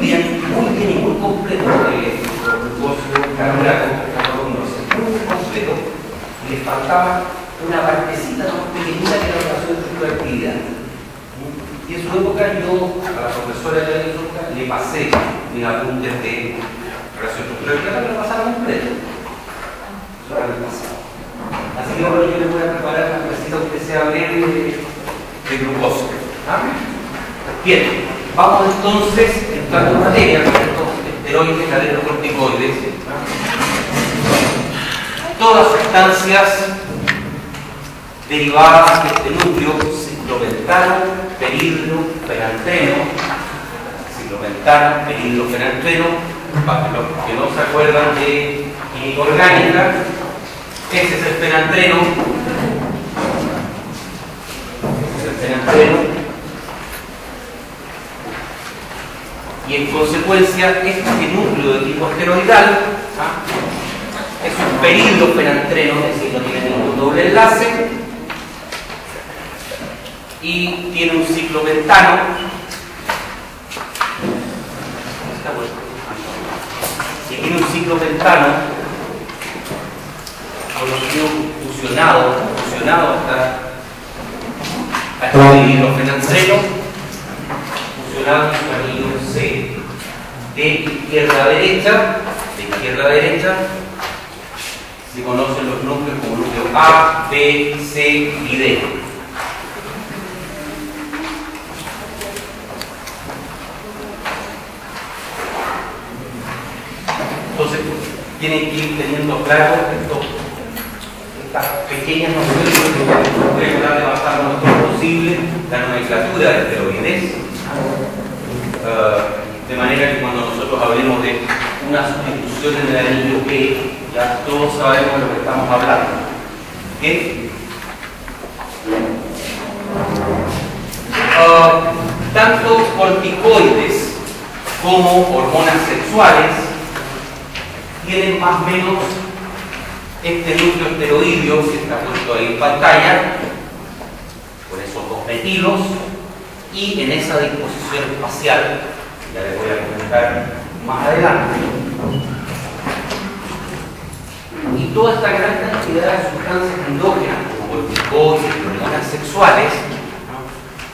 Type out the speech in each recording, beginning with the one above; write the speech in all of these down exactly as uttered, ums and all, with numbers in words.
bien, muy bien y muy completo eh, los glucósidos carbohidratos, muy completo. Le faltaba una partecita más pequeñita que la relación de estructura-actividad. Y en su época yo a la profesora de la biología le pasé mis apuntes de relación estructura-actividad, pero lo pasaron completo. Eso era el pasado. Así que ahora yo le voy a preparar una receta que sea breve de, de glucósido. ¿Ah? Bien, vamos entonces entrando en materia con estos esteroides, adrenocorticoides. ¿Ah? Todas sustancias derivadas de este núcleo, ciclopentanol, peridro, fenantreno, ciclopentanol, peridro, fenantreno, para los que no se acuerdan de química orgánica, ese es el fenantreno, ese es el fenantreno, y en consecuencia este núcleo de tipo esteroidal, ¿ah? es un peridro fenantreno, es decir, no tiene ningún doble enlace, y tiene un ciclopentano, y tiene un ciclopentano conocido fusionado, fusionado hasta, hasta el hidrofenantreno, fusionado en su anillo C, de izquierda a derecha, de izquierda a derecha, se conocen los núcleos como núcleo A, B, C y D. Entonces, tienen que ir teniendo claro esto, estas pequeñas nociones que voy a tratar de basar lo mejor posible la nomenclatura de esteroides, uh, de manera que cuando nosotros hablemos de una sustitución en el anillo B, ya todos sabemos de lo que estamos hablando. ¿Bien? Uh, tanto corticoides como hormonas sexuales tienen más o menos este núcleo esteroideo que está puesto ahí en pantalla, con esos dos metilos, y en esa disposición espacial, ya les voy a comentar más adelante. Y toda esta gran cantidad de sustancias endógenas, como corticoides y hormonas sexuales, ¿no?,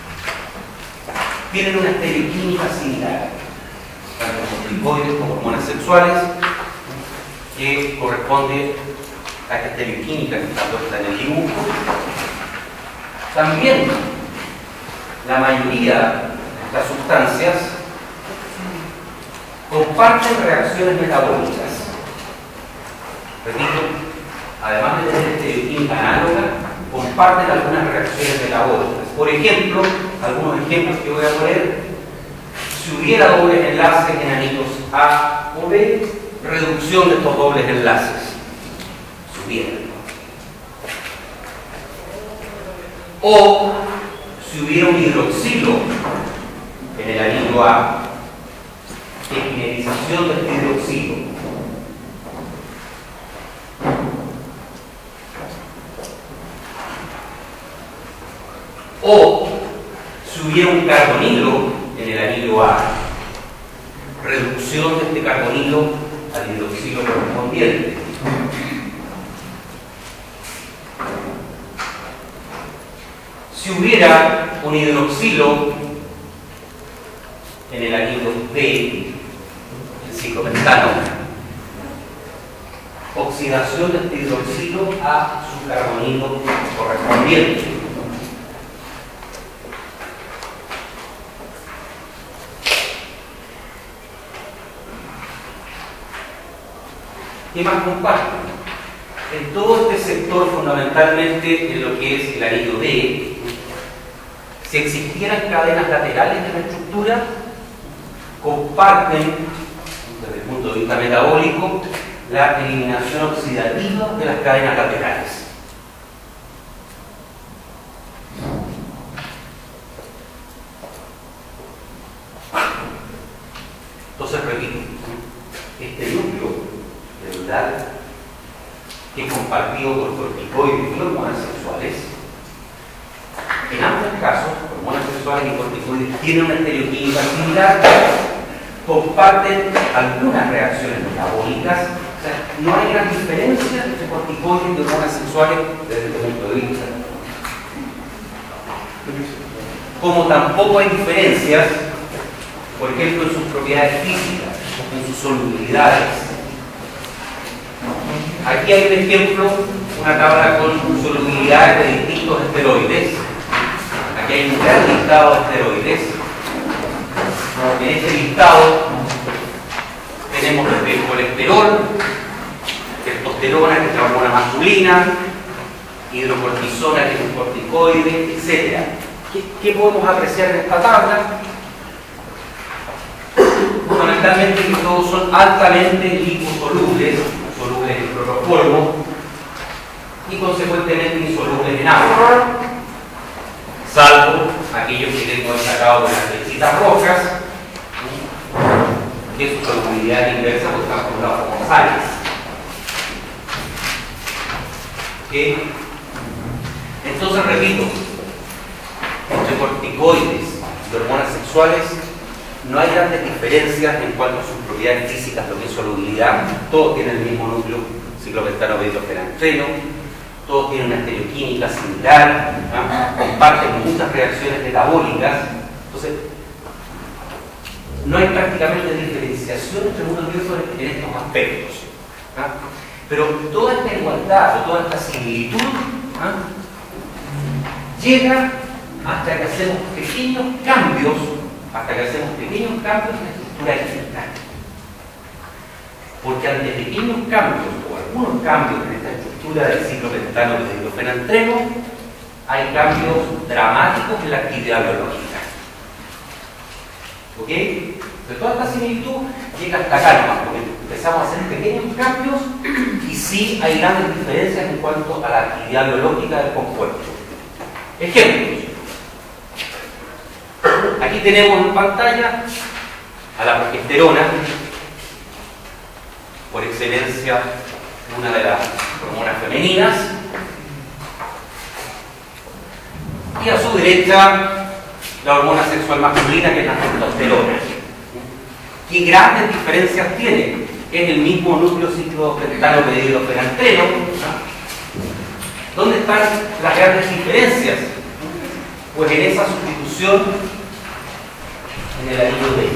tienen una estereoquímica similar, tanto corticoides como hormonas sexuales, que corresponde a esta estereoquímica que está puesta en el dibujo. También la mayoría de estas sustancias comparten reacciones metabólicas. Repito, además de tener estereoquímica análoga, comparten algunas reacciones metabólicas. Por ejemplo, algunos ejemplos que voy a poner: si hubiera dobles enlaces en anillos A o B, reducción de estos dobles enlaces. Si hubiera. O si hubiera un hidroxilo en el anillo A, epimerización de este hidroxilo. O si hubiera un carbonilo en el anillo A, reducción de este carbonilo al hidroxilo correspondiente. Si hubiera un hidroxilo en el anillo B, el ciclopentano, oxidación de este hidroxilo a su carbonilo correspondiente. ¿Qué más comparten? En todo este sector, fundamentalmente en lo que es el anillo D, si existieran cadenas laterales de la estructura, comparten, desde el punto de vista metabólico, la eliminación oxidativa de las cadenas laterales. Entonces, repito, este núcleo celular, que es compartido por corticoides y hormonas sexuales, en ambos casos, hormonas sexuales y corticoides tienen una estereoquímica similar, comparten algunas reacciones metabólicas. O sea, no hay gran diferencia entre corticoides y hormonas sexuales desde este punto de vista. Como tampoco hay diferencias, por ejemplo, en sus propiedades físicas, en sus solubilidades. Aquí hay un ejemplo, una tabla con solubilidades de distintos esteroides. Aquí hay un gran listado de esteroides. En este listado tenemos el colesterol, testosterona, que es la hormona masculina, hidrocortisona, que es un corticoide, etcétera. ¿Qué, ¿Qué podemos apreciar en esta tabla? Fundamentalmente que todos son altamente liposolubles, solubles en cloroformo y consecuentemente insolubles en agua, salvo aquellos que tengo destacado con las flechitas rojas, que su solubilidad inversa pues están formulados como sales. ¿Okay? Entonces, repito, entre corticoides y hormonas sexuales no hay grandes diferencias en cuanto a sus propiedades físicas, lo que es solubilidad. Todos tienen el mismo núcleo ciclopentano beta-fenantreno, todos tienen una estereoquímica similar, ¿no? Comparten muchas reacciones metabólicas. Entonces, no hay prácticamente diferenciación entre uno y otro en estos aspectos, ¿no? Pero toda esta igualdad o toda esta similitud, ¿no?, llega hasta que hacemos pequeños cambios, hasta que hacemos pequeños cambios en la estructura intestinal. Porque ante pequeños cambios o algunos cambios en esta estructura del ciclopentano de dihidrofenantreno, hay cambios dramáticos en la actividad biológica. ¿Ok? Entonces, toda esta similitud llega hasta acá nomás, porque empezamos a hacer pequeños cambios y sí hay grandes diferencias en cuanto a la actividad biológica del compuesto. Ejemplos. Aquí tenemos en pantalla a la progesterona, por excelencia una de las hormonas femeninas, y a su derecha la hormona sexual masculina, que es la testosterona. ¿Qué grandes diferencias tiene? Es el mismo núcleo ciclopentano de dihidrofenantreno. ¿Dónde están las grandes diferencias? Pues en esa sustitución en el anillo D.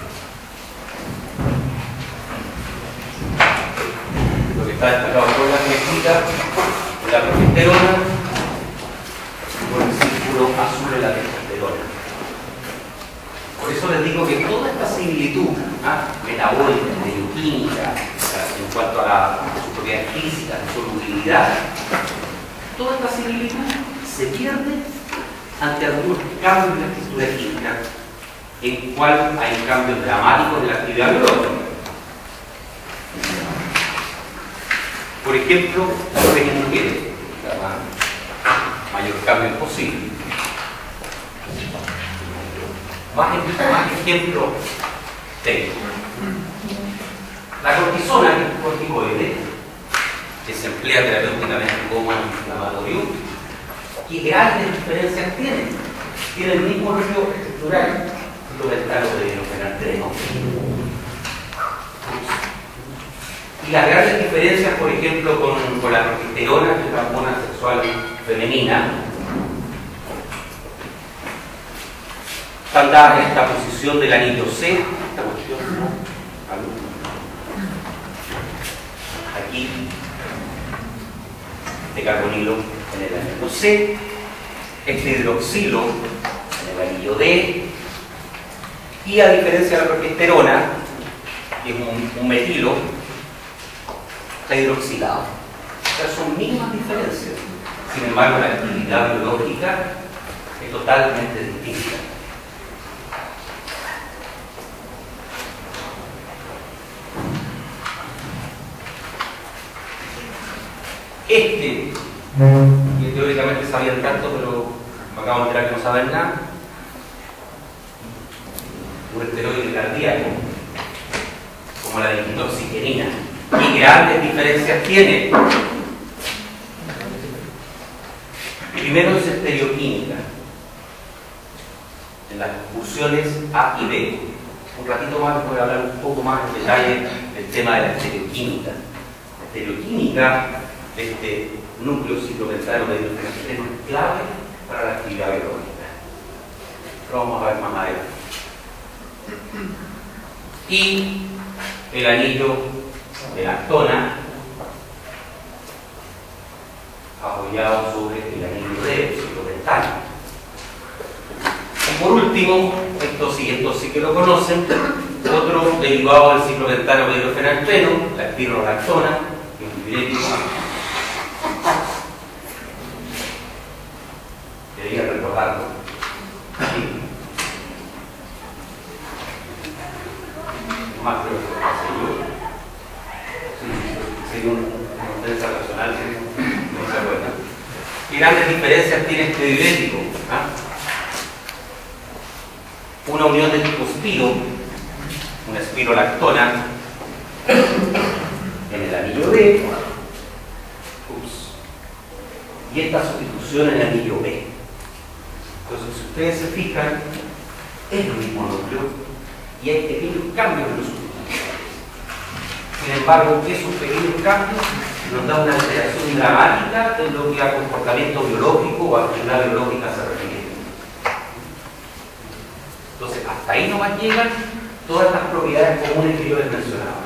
Lo que está destacado por la flechita, la progesterona, con el círculo azul de la testosterona. Por eso les digo que toda esta similitud, ¿ah?, metabólica, bioquímica, en cuanto a, la, a sus propiedades físicas, de solubilidad, toda esta similitud se pierde ante algunos cambios en la estructura química, en cual hay cambios dramáticos en la actividad biológica. Por ejemplo, lo que mujeres, mayor cambio posible. Más, más ejemplos tengo. La cortisona, que es un corticoide, que se emplea terapéuticamente como antiinflamatorio, ¿qué grandes diferencias tiene? Tiene el mismo núcleo estructural, lo del talo de dihidrofenantreno. Y las grandes diferencias, por ejemplo, con, con la progesterona, que es la hormona sexual femenina, están dadas en esta posición del anillo C, esta cuestión, ¿no? Aquí, este carbonilo en el anillo C, este hidroxilo en el anillo D, y a diferencia de la progesterona, que es un, un metilo, está hidroxilado. O sea, son mínimas diferencias. Sin embargo, la actividad biológica es totalmente distinta. Este, que teóricamente sabían tanto, pero me acabo de enterar que no saben nada, un esteroide cardíaco, como la dihidroxigenina. ¿Qué grandes diferencias tiene? Primero es estereoquímica, en las funciones A y B. un ratito más les voy a hablar un poco más en detalle del tema de la estereoquímica. La estereoquímica de este núcleo ciclopentano medio es clave para la actividad biológica. Lo vamos a ver más adelante. Y el anillo de lactona apoyado sobre el anillo de ciclopentano. Y por último, esto sí, esto sí que lo conocen, otro derivado del ciclopentano medilofenaltreno, la espirolactona, que es un diurético. Debería recordarlo. Sí. Más creo que lo pasé yo. Sí, sería una defensa personal, no se acuerdan. ¿Qué grandes diferencias tiene este diurético? ¿Ah? Una unión de tipo spiro, una espirolactona en el anillo D, ups, y esta sustitución en el anillo B. Entonces, si ustedes se fijan, es el mismo núcleo y hay pequeños cambios en los sustitutos. Sin embargo, esos pequeños cambios nos dan una alteración dramática en lo que a comportamiento biológico o actividad biológica se refiere. Entonces, hasta ahí nomás llegan todas estas propiedades comunes que yo les mencionaba.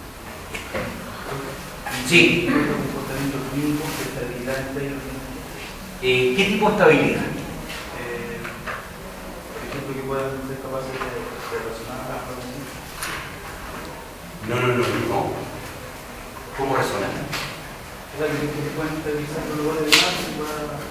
Sí. ¿Comportamiento clínico de estabilidad entera? Eh, ¿Qué tipo de estabilidad? Eh, por ejemplo, que puedan ser capaces de, de razonar algo así. No, no, no, no. ¿Cómo resonar? O sea, que que puedan estabilizar los lugares de más y puedan...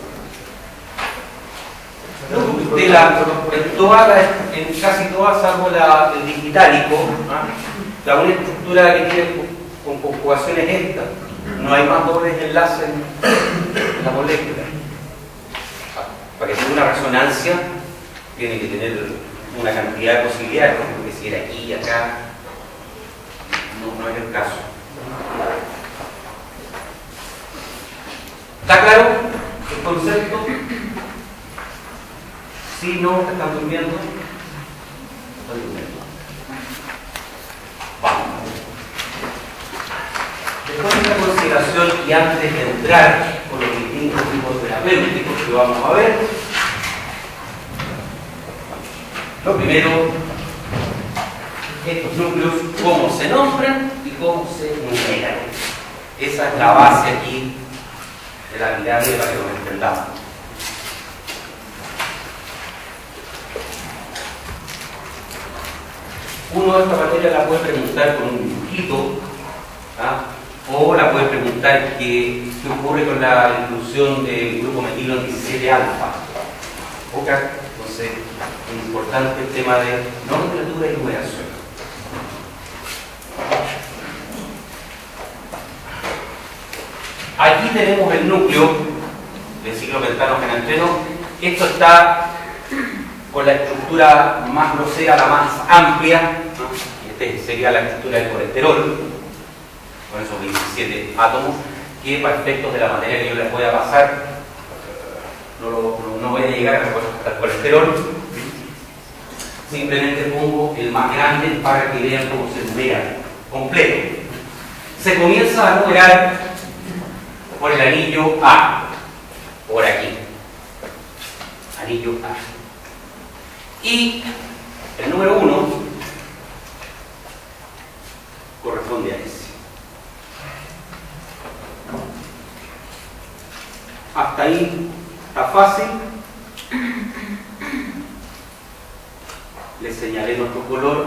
No, de la, en, toda la, en casi todas, salvo la, el digitálico, ¿ah? La única estructura que tiene con conjugaciones esta. No hay más dobles enlaces en la molécula. Para que tenga una resonancia, tiene que tener una cantidad de posibilidades, por ejemplo, que si era aquí y acá, no, no es el caso. ¿Está claro el concepto? Si no, ¿están durmiendo? Estoy durmiendo. Vamos. Después de esta consideración y antes de entrar con los distintos tipos terapéuticos que vamos a ver, lo primero, estos núcleos, cómo se nombran y cómo se numeran. Esa es la base aquí de la pirámide para que lo entendamos. Uno de esta materia la puede preguntar con un dibujito, ¿ah? O la puede preguntar qué, qué ocurre con la inclusión del grupo metilo diecisiete alfa. ¿Okay? Entonces, es importante el tema de nomenclatura y numeración. Aquí tenemos el núcleo del ciclopentano-fenaltreno. Esto está con la estructura más grosera, la más amplia, ¿no? Este sería la estructura del colesterol, con esos diecisiete átomos, que para efectos de la materia que yo les voy a pasar, no, lo, no, no voy a llegar hasta el colesterol, simplemente pongo el más grande para que vean cómo se numera completo. Se comienza a numerar por el anillo A, por aquí, anillo A. Y el número uno corresponde a ese. Hasta ahí está fácil. Le señalé nuestro color,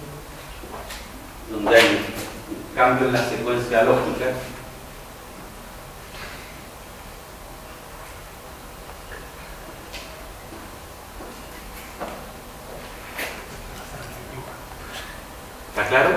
donde hay un cambio en la secuencia lógica. ¿Está claro?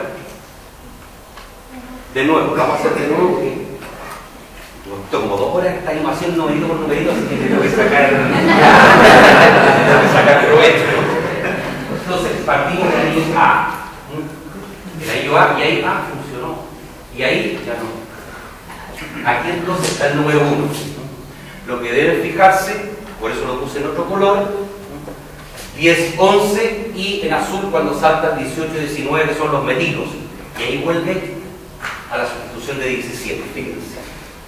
De nuevo, lo vamos a hacer de nuevo porque como dos horas esta animación numerito por numerito, así que tengo que sacar, tengo que sacar provecho. Entonces partimos del anillo A. El anillo A y ahí A funcionó. Y ahí ya no. Aquí entonces está el número uno. Lo que deben fijarse, por eso lo puse en otro color, diez, once y en azul cuando saltan dieciocho y diecinueve, que son los metidos. Y ahí vuelve a la sustitución de diecisiete, fíjense.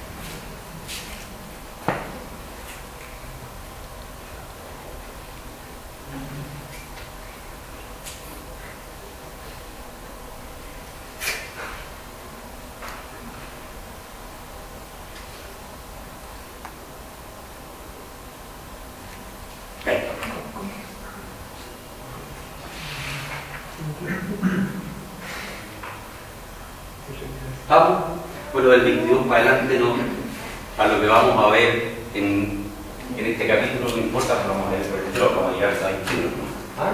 Vamos, pues lo del veintidós para adelante no, para lo que vamos a ver en, en este capítulo no importa, pero vamos a ver sobre el troco, vamos a llegar a veintiuno. ¿Ah?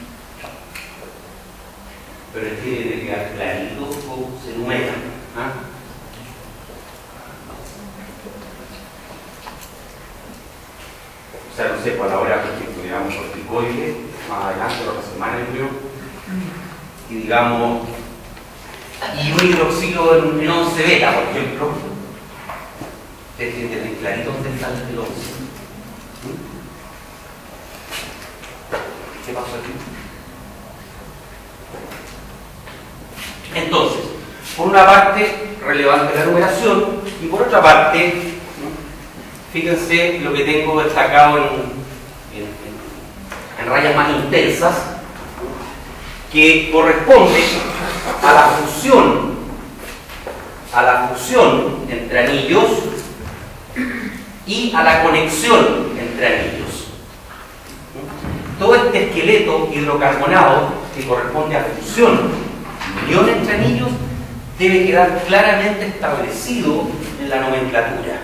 Pero es que debe quedar clarito cómo se numera. ¿Ah? O sea, no sé, por la hora, por ejemplo, digamos corticoides, más adelante, otra semana, yo creo, y digamos, y un hidroxilo en, en once beta, por ejemplo, desde el clarito donde está el once. ¿Qué pasó aquí? Entonces, por una parte, relevante la numeración, y por otra parte, fíjense lo que tengo destacado en, en, en, en rayas más intensas, que corresponde a la fusión, a la fusión entre anillos y a la conexión entre anillos. Todo este esqueleto hidrocarbonado que corresponde a fusión y unión entre anillos debe quedar claramente establecido en la nomenclatura.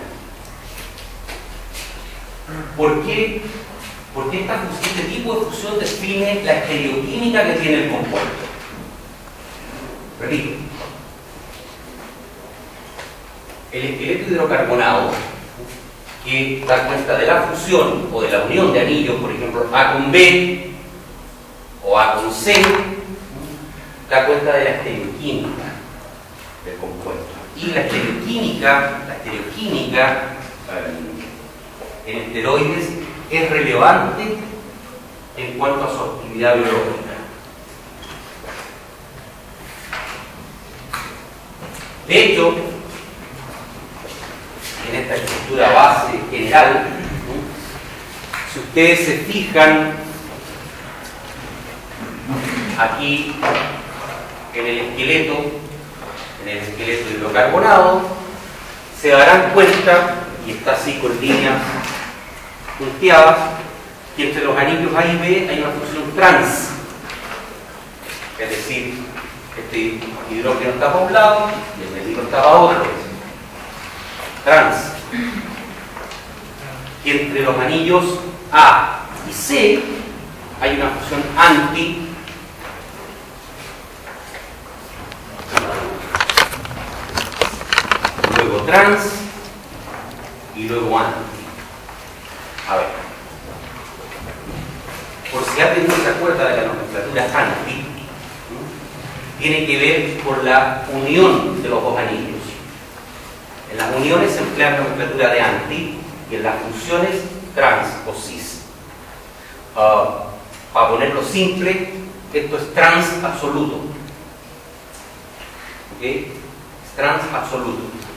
¿Por qué? Porque esta, este tipo de fusión define la estereoquímica que tiene el compuesto. Repito, el esqueleto hidrocarbonado que da cuenta de la fusión o de la unión de anillos, por ejemplo A con B o A con C, da cuenta de la estereoquímica del compuesto. Y la estereoquímica, la estereoquímica en esteroides es relevante en cuanto a su actividad biológica. De hecho, en esta estructura base general, si ustedes se fijan aquí en el esqueleto, en el esqueleto hidrocarbonado, se darán cuenta, y está así con líneas punteadas, que entre los anillos A y B hay una fusión trans, es decir, este hidrógeno está para un lado y el metilo está para otro, trans. Y entre los anillos A y C hay una fusión anti, luego trans y luego anti. A ver, por si alguien no se acuerda de la nomenclatura anti, tiene que ver por la unión de los dos anillos. En las uniones se emplea la nomenclatura de anti y en las funciones trans o cis. Uh, para ponerlo simple, esto es trans absoluto. ¿Ok? Es trans absoluto.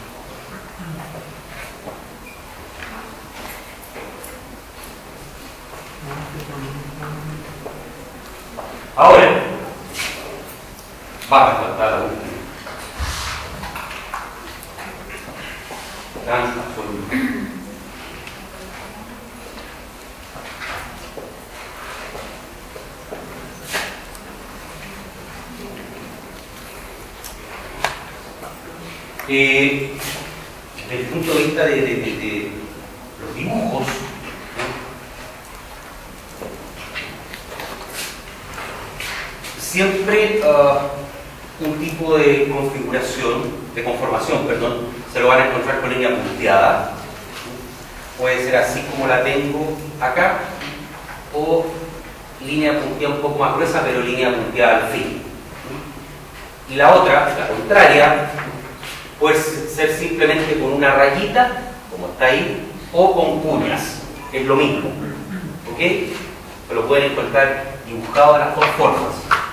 Ahora, vamos a tratar la última. Trans absoluto. Eh, desde el punto de vista de, de, de, de los dibujos, ¿no? Siempre uh, un tipo de configuración, de conformación, perdón, se lo van a encontrar con línea punteada. Puede ser así como la tengo acá, o línea punteada un poco más gruesa, pero línea punteada al fin. Y la otra, la contraria, puede ser simplemente con una rayita, como está ahí, o con cuñas, es lo mismo. ¿Ok? lo pueden encontrar dibujado de las dos formas.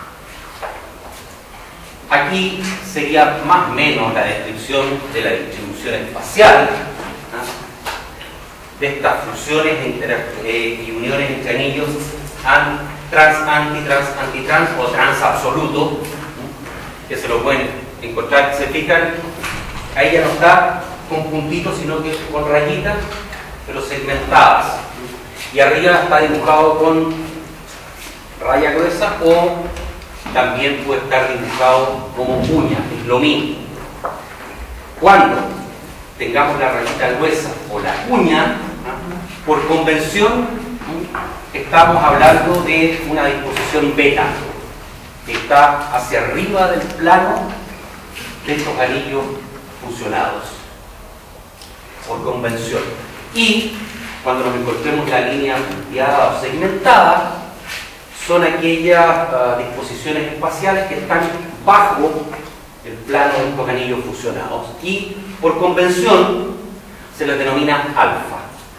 Aquí sería más o menos la descripción de la distribución espacial, ¿no?, de estas fusiones eh, y uniones entre anillos an, trans, antitrans, antitrans o trans absoluto, ¿no?, que se lo pueden encontrar. Se fijan, ahí ya no está con puntitos, sino que con rayitas, pero segmentadas. Y arriba está dibujado con raya gruesa, o también puede estar dibujado como uña, es lo mismo. Cuando tengamos la rayita gruesa o la uña, ¿no?, por convención, ¿no?, estamos hablando de una disposición beta, que está hacia arriba del plano de estos anillos fusionados, por convención. Y cuando nos encontremos la línea punteada o segmentada, son aquellas uh, disposiciones espaciales que están bajo el plano de estos anillos fusionados, y por convención se les denomina alfa.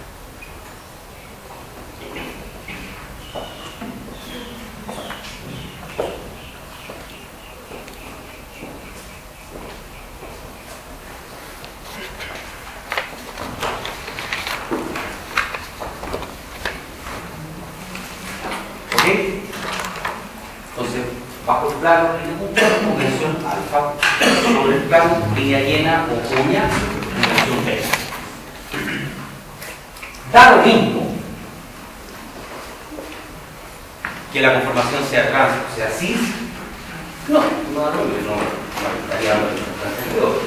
Entonces, bajo el plano, convención alfa, sobre el plano, línea llena o uña, convención beta. Da lo mismo que la conformación sea trans o sea cis. No, no da lo mismo, no, no estaría dando importancia de otro.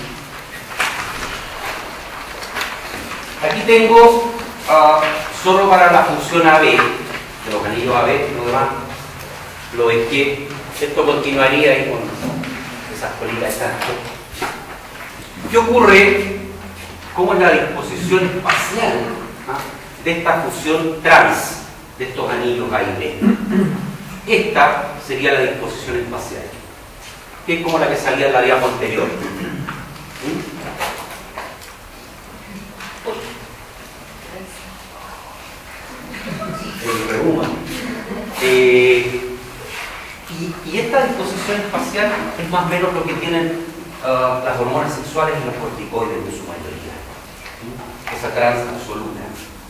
Aquí tengo uh, solo para la función A B, de los anillos A B, lo demás, lo es que esto continuaría ahí con esas colitas. ¿Qué ocurre? ¿Cómo es la disposición espacial, ¿ah?, de esta fusión trans de estos anillos A y B? Esta sería la disposición espacial, que es como la que salía en la diapo anterior. ¿Mm? El reuma. Eh, y, y esta disposición espacial es más o menos lo que tienen uh, las hormonas sexuales y los corticoides en su mayoría. ¿Sí? Esa trans absoluta.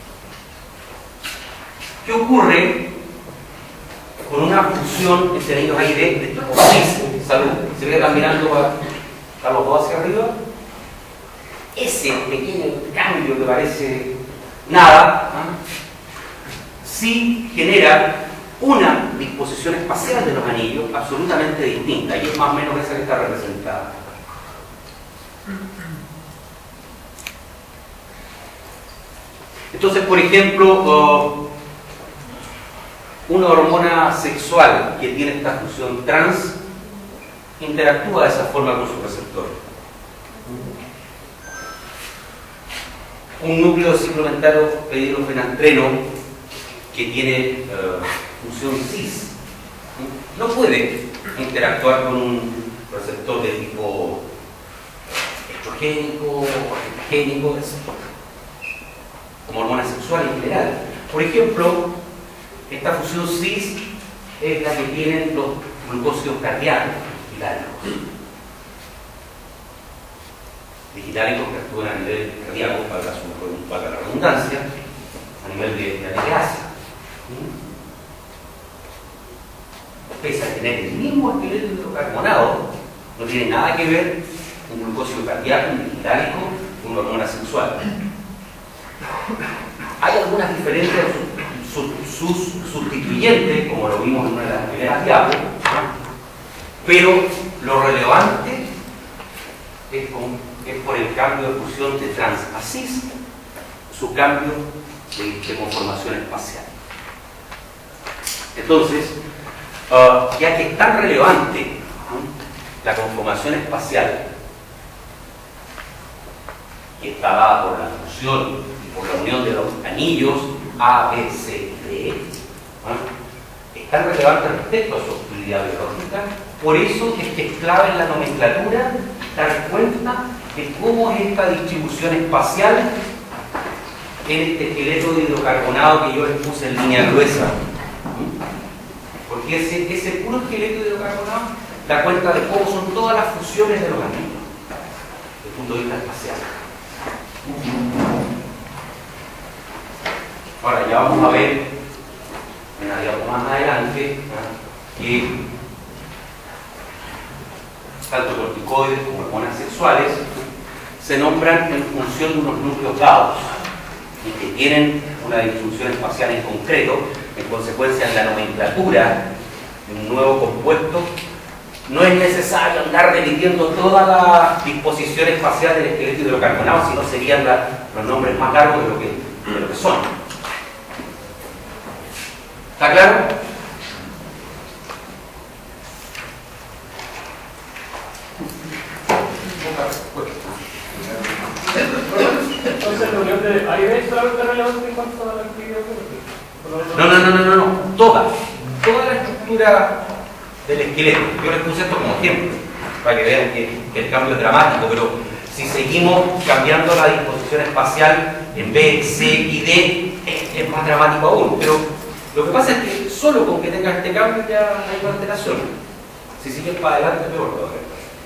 ¿Qué ocurre con una fusión entre anillos A y B de tipo cis? Salud. ¿Se ve que están mirando a, a los dos hacia arriba? Ese pequeño cambio que parece nada, ¿eh?, sí genera una disposición espacial de los anillos absolutamente distinta, y es más o menos esa que está representada. Entonces, por ejemplo, uh, una hormona sexual que tiene esta fusión trans interactúa de esa forma con su receptor. Un núcleo ciclopentadofenilfenantreno que tiene uh, función cis no puede interactuar con un receptor de tipo estrogénico o estrogénico, como hormona sexual en general. Por ejemplo, esta fusión cis es la que tienen los glucósidos cardíacos digitálicos. Digitálicos que actúan a nivel cardíaco, para la redundancia, a nivel de la telomerasa. Pese a tener el mismo esqueleto carbonado, no tiene nada que ver un glucósido cardíaco, un digitálico, con una hormona sexual. Hay algunas diferencias, sus, sus sustituyentes, como lo vimos en una de las primeras diapos, pero lo relevante es, con, es por el cambio de fusión de trans a cis, su cambio de, de conformación espacial. Entonces, uh, ya que es tan relevante, ¿no?, la conformación espacial, que está dada por la fusión y por la unión de los anillos A, B, C y D, ¿no?, es tan relevante respecto a su actividad biológica. Por eso es que es clave en la nomenclatura dar cuenta de cómo es esta distribución espacial en este esqueleto de hidrocarbonado que yo les puse en línea gruesa. Porque ese, ese puro esqueleto de hidrocarbonado da cuenta de cómo son todas las fusiones de los anillos, desde el punto de vista espacial. Ahora ya vamos a ver en la diapositiva más adelante, ¿no?, que tanto corticoides como hormonas sexuales se nombran en función de unos núcleos dados y que tienen una distribución espacial en concreto. En consecuencia, en la nomenclatura de un nuevo compuesto no es necesario andar repitiendo toda la disposición espacial del esqueleto hidrocarbonado, sino serían la, los nombres más largos de lo que, de lo que son. ¿Está claro? Entonces, la unión de A y B solamente es relevante en cuanto a la actividad biológica. No, no, no, no, no, no. Toda, toda la estructura del esqueleto. Yo les puse esto como ejemplo, para que vean que, que el cambio es dramático, pero si seguimos cambiando la disposición espacial en B, C y D, es, es más dramático aún. Pero lo que pasa es que solo con que tenga este cambio ya hay una alteración. Si sigues para adelante, peor todavía.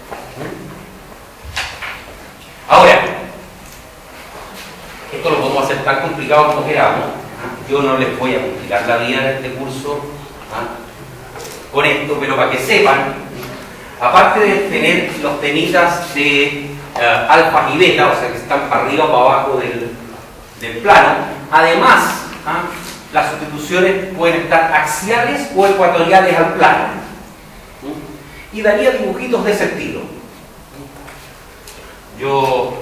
Ahora, esto lo podemos hacer tan complicado como queramos. Yo no les voy a complicar la vida en este curso ¿ah? con esto, pero para que sepan, aparte de tener los temitas de uh, alfa y beta, o sea que están para arriba o para abajo del, del plano, además ¿ah? las sustituciones pueden estar axiales o ecuatoriales al plano. ¿Mm? Y daría dibujitos de ese estilo. Yo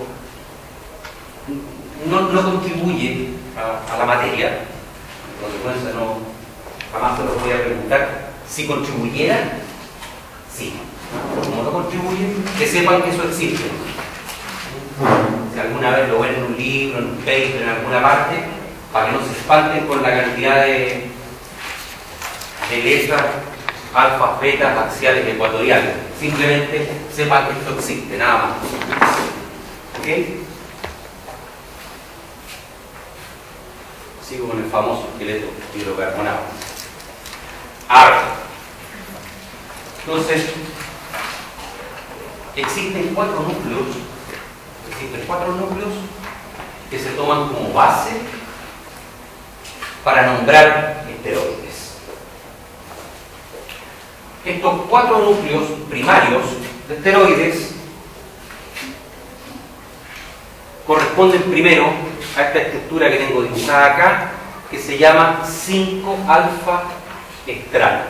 no, no contribuye a, a la materia, en consecuencia no, jamás se los voy a preguntar. Si contribuyera, sí. Como no contribuyen, que sepan que eso existe. Si alguna vez lo ven en un libro, en un paper, en alguna parte, para que no se espanten con la cantidad de, de letras, alfas, betas, axiales, ecuatoriales. Simplemente sepan que esto existe, nada más. ¿Ok? Sigo con el famoso esqueleto hidrocarbonado. Ahora, entonces, existen cuatro núcleos, existen cuatro núcleos que se toman como base para nombrar esteroides. Estos cuatro núcleos primarios de esteroides corresponden primero a esta estructura que tengo dibujada acá, que se llama cinco alfa estrano.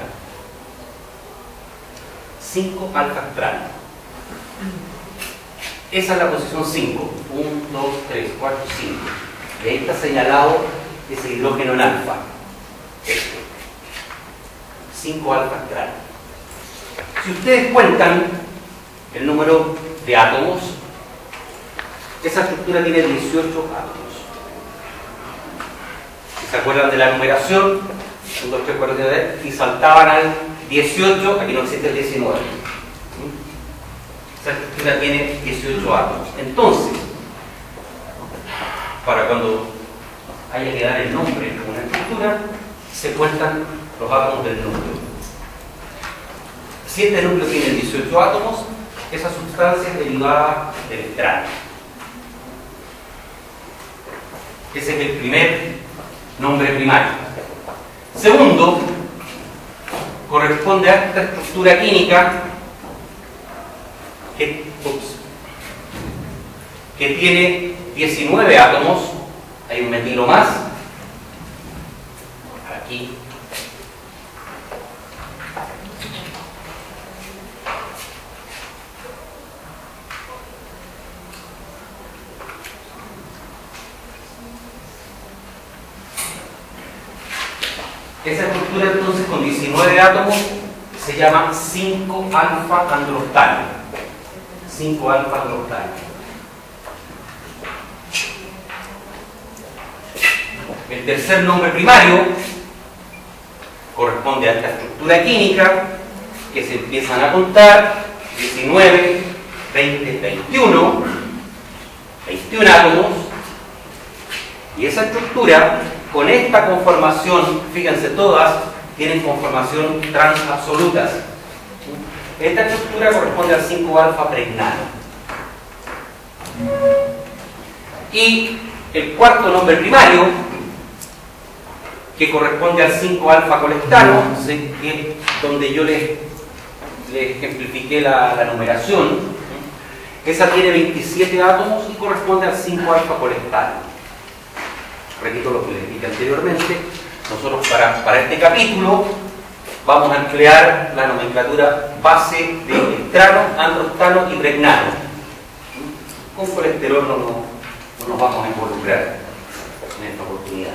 cinco alfa estrano. Esa es la posición cinco. uno, dos, tres, cuatro, cinco. Y ahí está señalado ese hidrógeno en alfa. Este. cinco alfa estrano. Si ustedes cuentan el número de átomos, esa estructura tiene dieciocho átomos. ¿Se acuerdan de la numeración? uno, dos, tres, cuatro, cinco, seis, y saltaban al dieciocho, aquí no existe el diecinueve. Esa estructura tiene dieciocho átomos. Entonces, para cuando haya que dar el nombre de una estructura, se cuentan los átomos del núcleo. Si este núcleo tiene dieciocho átomos, esa sustancia es derivada del estrano. Ese es el primer nombre primario. Segundo, corresponde a esta estructura química que, ups, que tiene diecinueve átomos. Hay un metilo más. Aquí. Esa estructura entonces con diecinueve átomos se llama cinco alfa androctano. cinco alfa androctano. El tercer nombre primario corresponde a esta estructura química que se empiezan a contar diecinueve, veinte, veintiuno, veintiuno átomos, Y esa estructura, con esta conformación, fíjense, todas tienen conformación trans absolutas. Esta estructura corresponde al cinco alfa pregnano. Y el cuarto nombre primario, que corresponde al cinco alfa colestano, que es donde yo les, les ejemplifiqué la, la numeración. Esa tiene veintisiete átomos y corresponde al cinco alfa colestano. Repito lo que les dije anteriormente. Nosotros para, para este capítulo vamos a emplear la nomenclatura base de estrano, androstano y pregnano. Con colesterol no, no, no nos vamos a involucrar en esta oportunidad.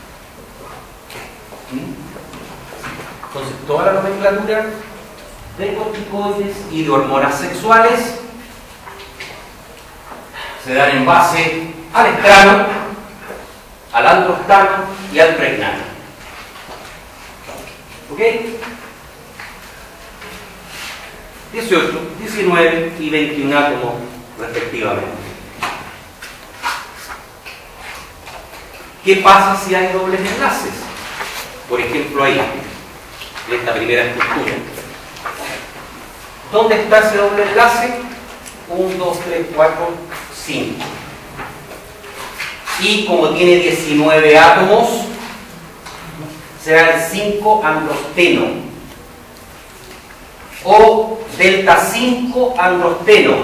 Entonces, toda la nomenclatura de corticoides y de hormonas sexuales se dan en base al estrano, al androstano y al pregnano. ¿Ok? dieciocho, diecinueve y veintiún átomos respectivamente. ¿Qué pasa si hay dobles enlaces? Por ejemplo, ahí, en esta primera estructura. ¿Dónde está ese doble enlace? uno, dos, tres, cuatro, cinco. Y como tiene diecinueve átomos, será el cinco androsteno o delta cinco androsteno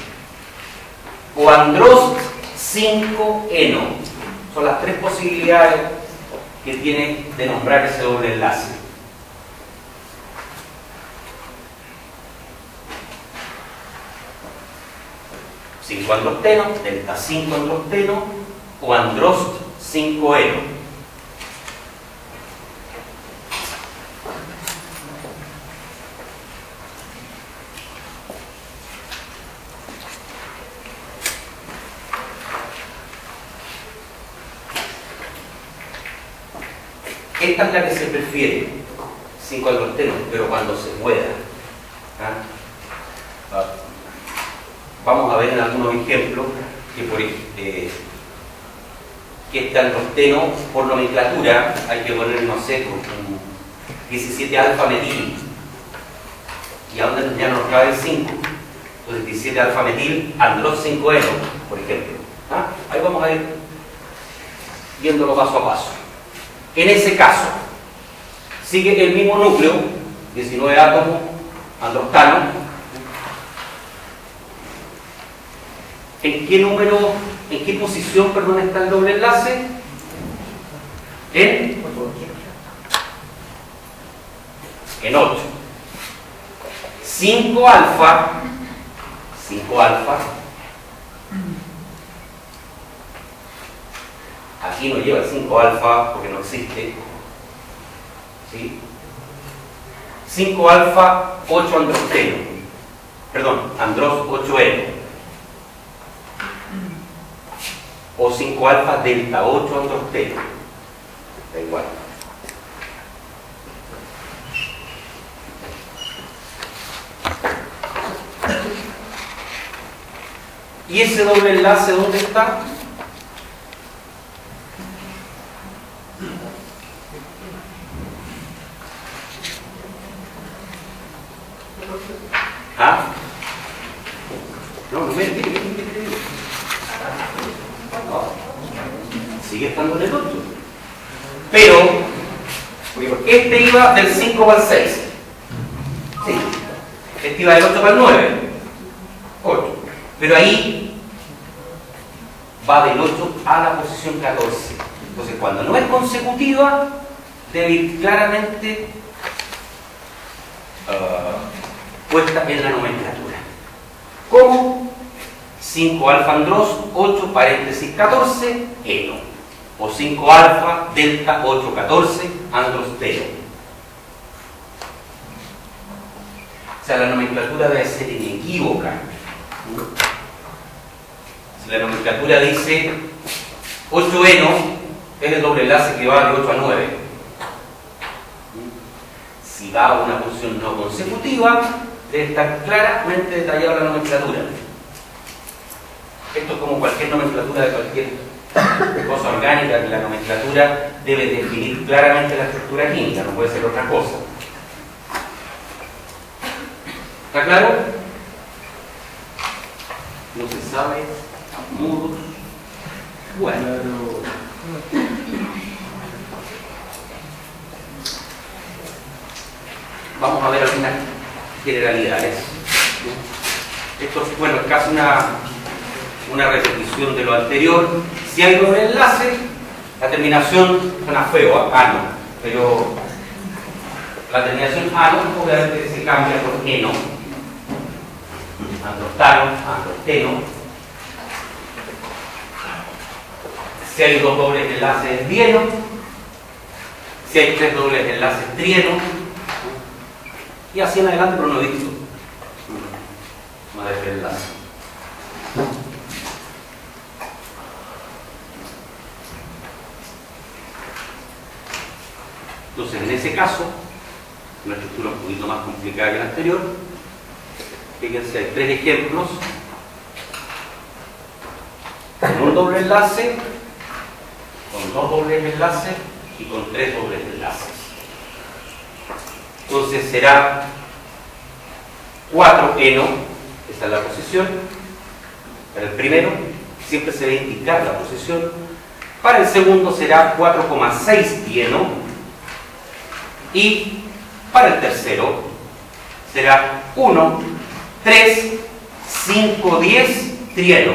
o androst cinco eno. Son las tres posibilidades que tiene de nombrar ese doble enlace. cinco androsteno, delta cinco androsteno o androst cinco eno. Esta es la que se prefiere, cinco androstenos, pero cuando se pueda. ¿Ah? Ah. Vamos a ver en algunos ejemplos que, por, eh, que este androsteno, por nomenclatura, hay que poner, no sé, con diecisiete alfa metil. Y a donde ya nos cabe el cinco. Entonces diecisiete alfa metil, androst cinco eno, por ejemplo. ¿Ah? Ahí vamos a ir viéndolo paso a paso. En ese caso, sigue el mismo núcleo, diecinueve átomos, androstano. ¿En qué número, en qué posición, perdón, está el doble enlace? En, en ocho. cinco alfa, cinco alfa. Aquí no lleva cinco alfa porque no existe. ¿Sí? cinco alfa, ocho androsteno. Perdón, androst ocho eno. O cinco alfa delta ocho androsteno. Da igual. ¿Y ese doble enlace dónde está? ¿Ah? No, no, mire, mire, mire, mire. No. Sigue estando en el ocho. Pero, este iba del cinco para el seis. Sí. Este iba del ocho para el nueve. ocho. Pero ahí va del ocho a la posición catorce. Entonces, cuando no es consecutiva, debe ir claramente uh, puesta en la nomenclatura. ¿Cómo? cinco alfa androst, ocho paréntesis catorce, eno. O cinco alfa delta ocho catorce, androsteno. O sea, la nomenclatura debe ser inequívoca. Si la nomenclatura dice ocho eno, es el doble enlace que va de ocho a nueve. Si va a una posición no consecutiva, debe estar claramente detallada la nomenclatura. Esto es como cualquier nomenclatura de cualquier cosa orgánica que la nomenclatura debe definir claramente la estructura química, no puede ser otra cosa. ¿Está claro? No se sabe, mudos. Bueno. Vamos a ver algunas generalidades. Esto es, bueno, es casi una, una repetición de lo anterior. Si hay doble enlace, la terminación suena feo, ano, pero la terminación ano obviamente se cambia por eno, androstano, androsteno. Si hay dos dobles enlaces, dieno. Si hay tres dobles enlaces, trieno. Y así en adelante, pero no he visto más de tres enlaces. Entonces, en ese caso, una estructura un poquito más complicada que la anterior. Fíjense, hay tres ejemplos. Con un doble enlace, con dos dobles enlaces y con tres dobles enlaces. Entonces será cuatro eno, esta es la posición. Para el primero siempre se debe indicar la posición. Para el segundo será cuatro coma seis dieno. Y para el tercero será uno, tres, cinco, diez trieno.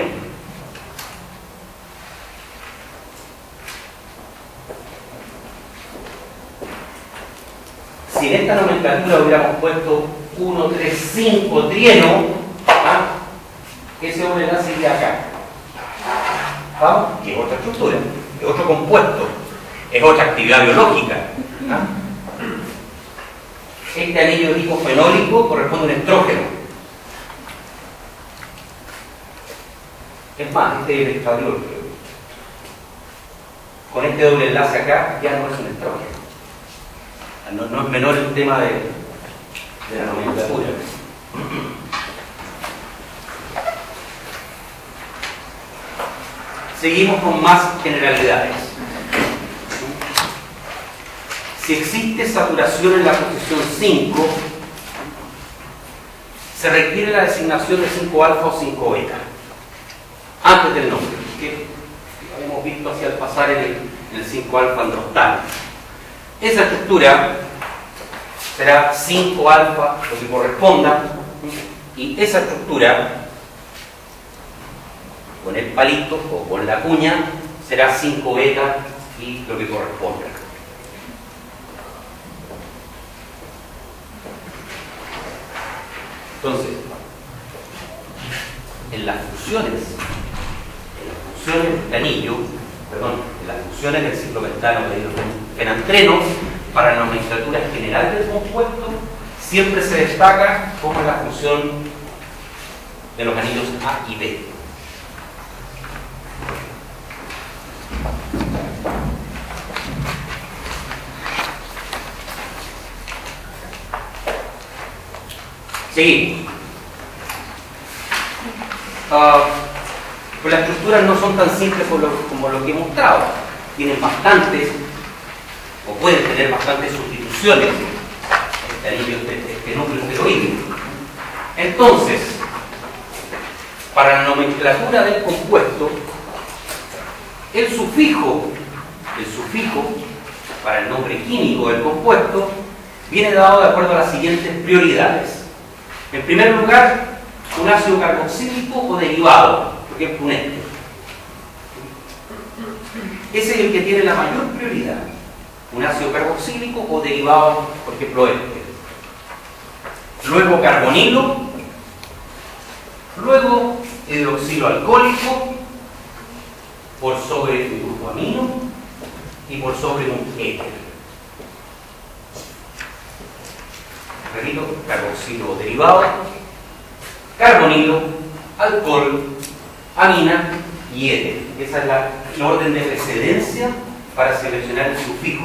Si en esta nomenclatura hubiéramos puesto uno, tres, cinco trieno, ¿ah? ese doble enlace iría acá. ¿Vamos? Y es otra estructura, es otro compuesto, es otra actividad biológica. ¿Ah? Este anillo dipofenólico corresponde a un estrógeno. Es más, este es el estradiol. Con este doble enlace acá ya no es un estrógeno. No, no es menor el tema de, de la nomenclatura. Seguimos con más generalidades. Si existe saturación en la posición cinco, se requiere la designación de cinco alfa o cinco beta antes del nombre, que hemos visto hacia el pasar en el, en el cinco alfa androstano. Esa estructura será cinco alfa, lo que corresponda, y esa estructura, con el palito o con la cuña, será cinco beta y lo que corresponda. Entonces, en las funciones, en las funciones del anillo, perdón, en las funciones del ciclopentano de hidrofenantreno, para la nomenclatura general del compuesto, siempre se destaca como la función de los anillos A y B. Seguimos. Uh, pues las estructuras no son tan simples como lo, como lo que he mostrado. Tienen bastantes, o pueden tener bastantes sustituciones, este anillo, este, este núcleo esteroide. Entonces, para la nomenclatura del compuesto, el sufijo, el sufijo para el nombre químico del compuesto viene dado de acuerdo a las siguientes prioridades. En primer lugar, un ácido carboxílico o derivado, por ejemplo un éster. Ese es el que tiene la mayor prioridad. Un ácido carboxílico o derivado, por ejemplo éster. Luego carbonilo, luego hidroxilo alcohólico, por sobre un grupo amino y por sobre un éter. Repito, carboxilo derivado, carbonilo, alcohol, amina y éter. Esa es la, el orden de precedencia para seleccionar el sufijo.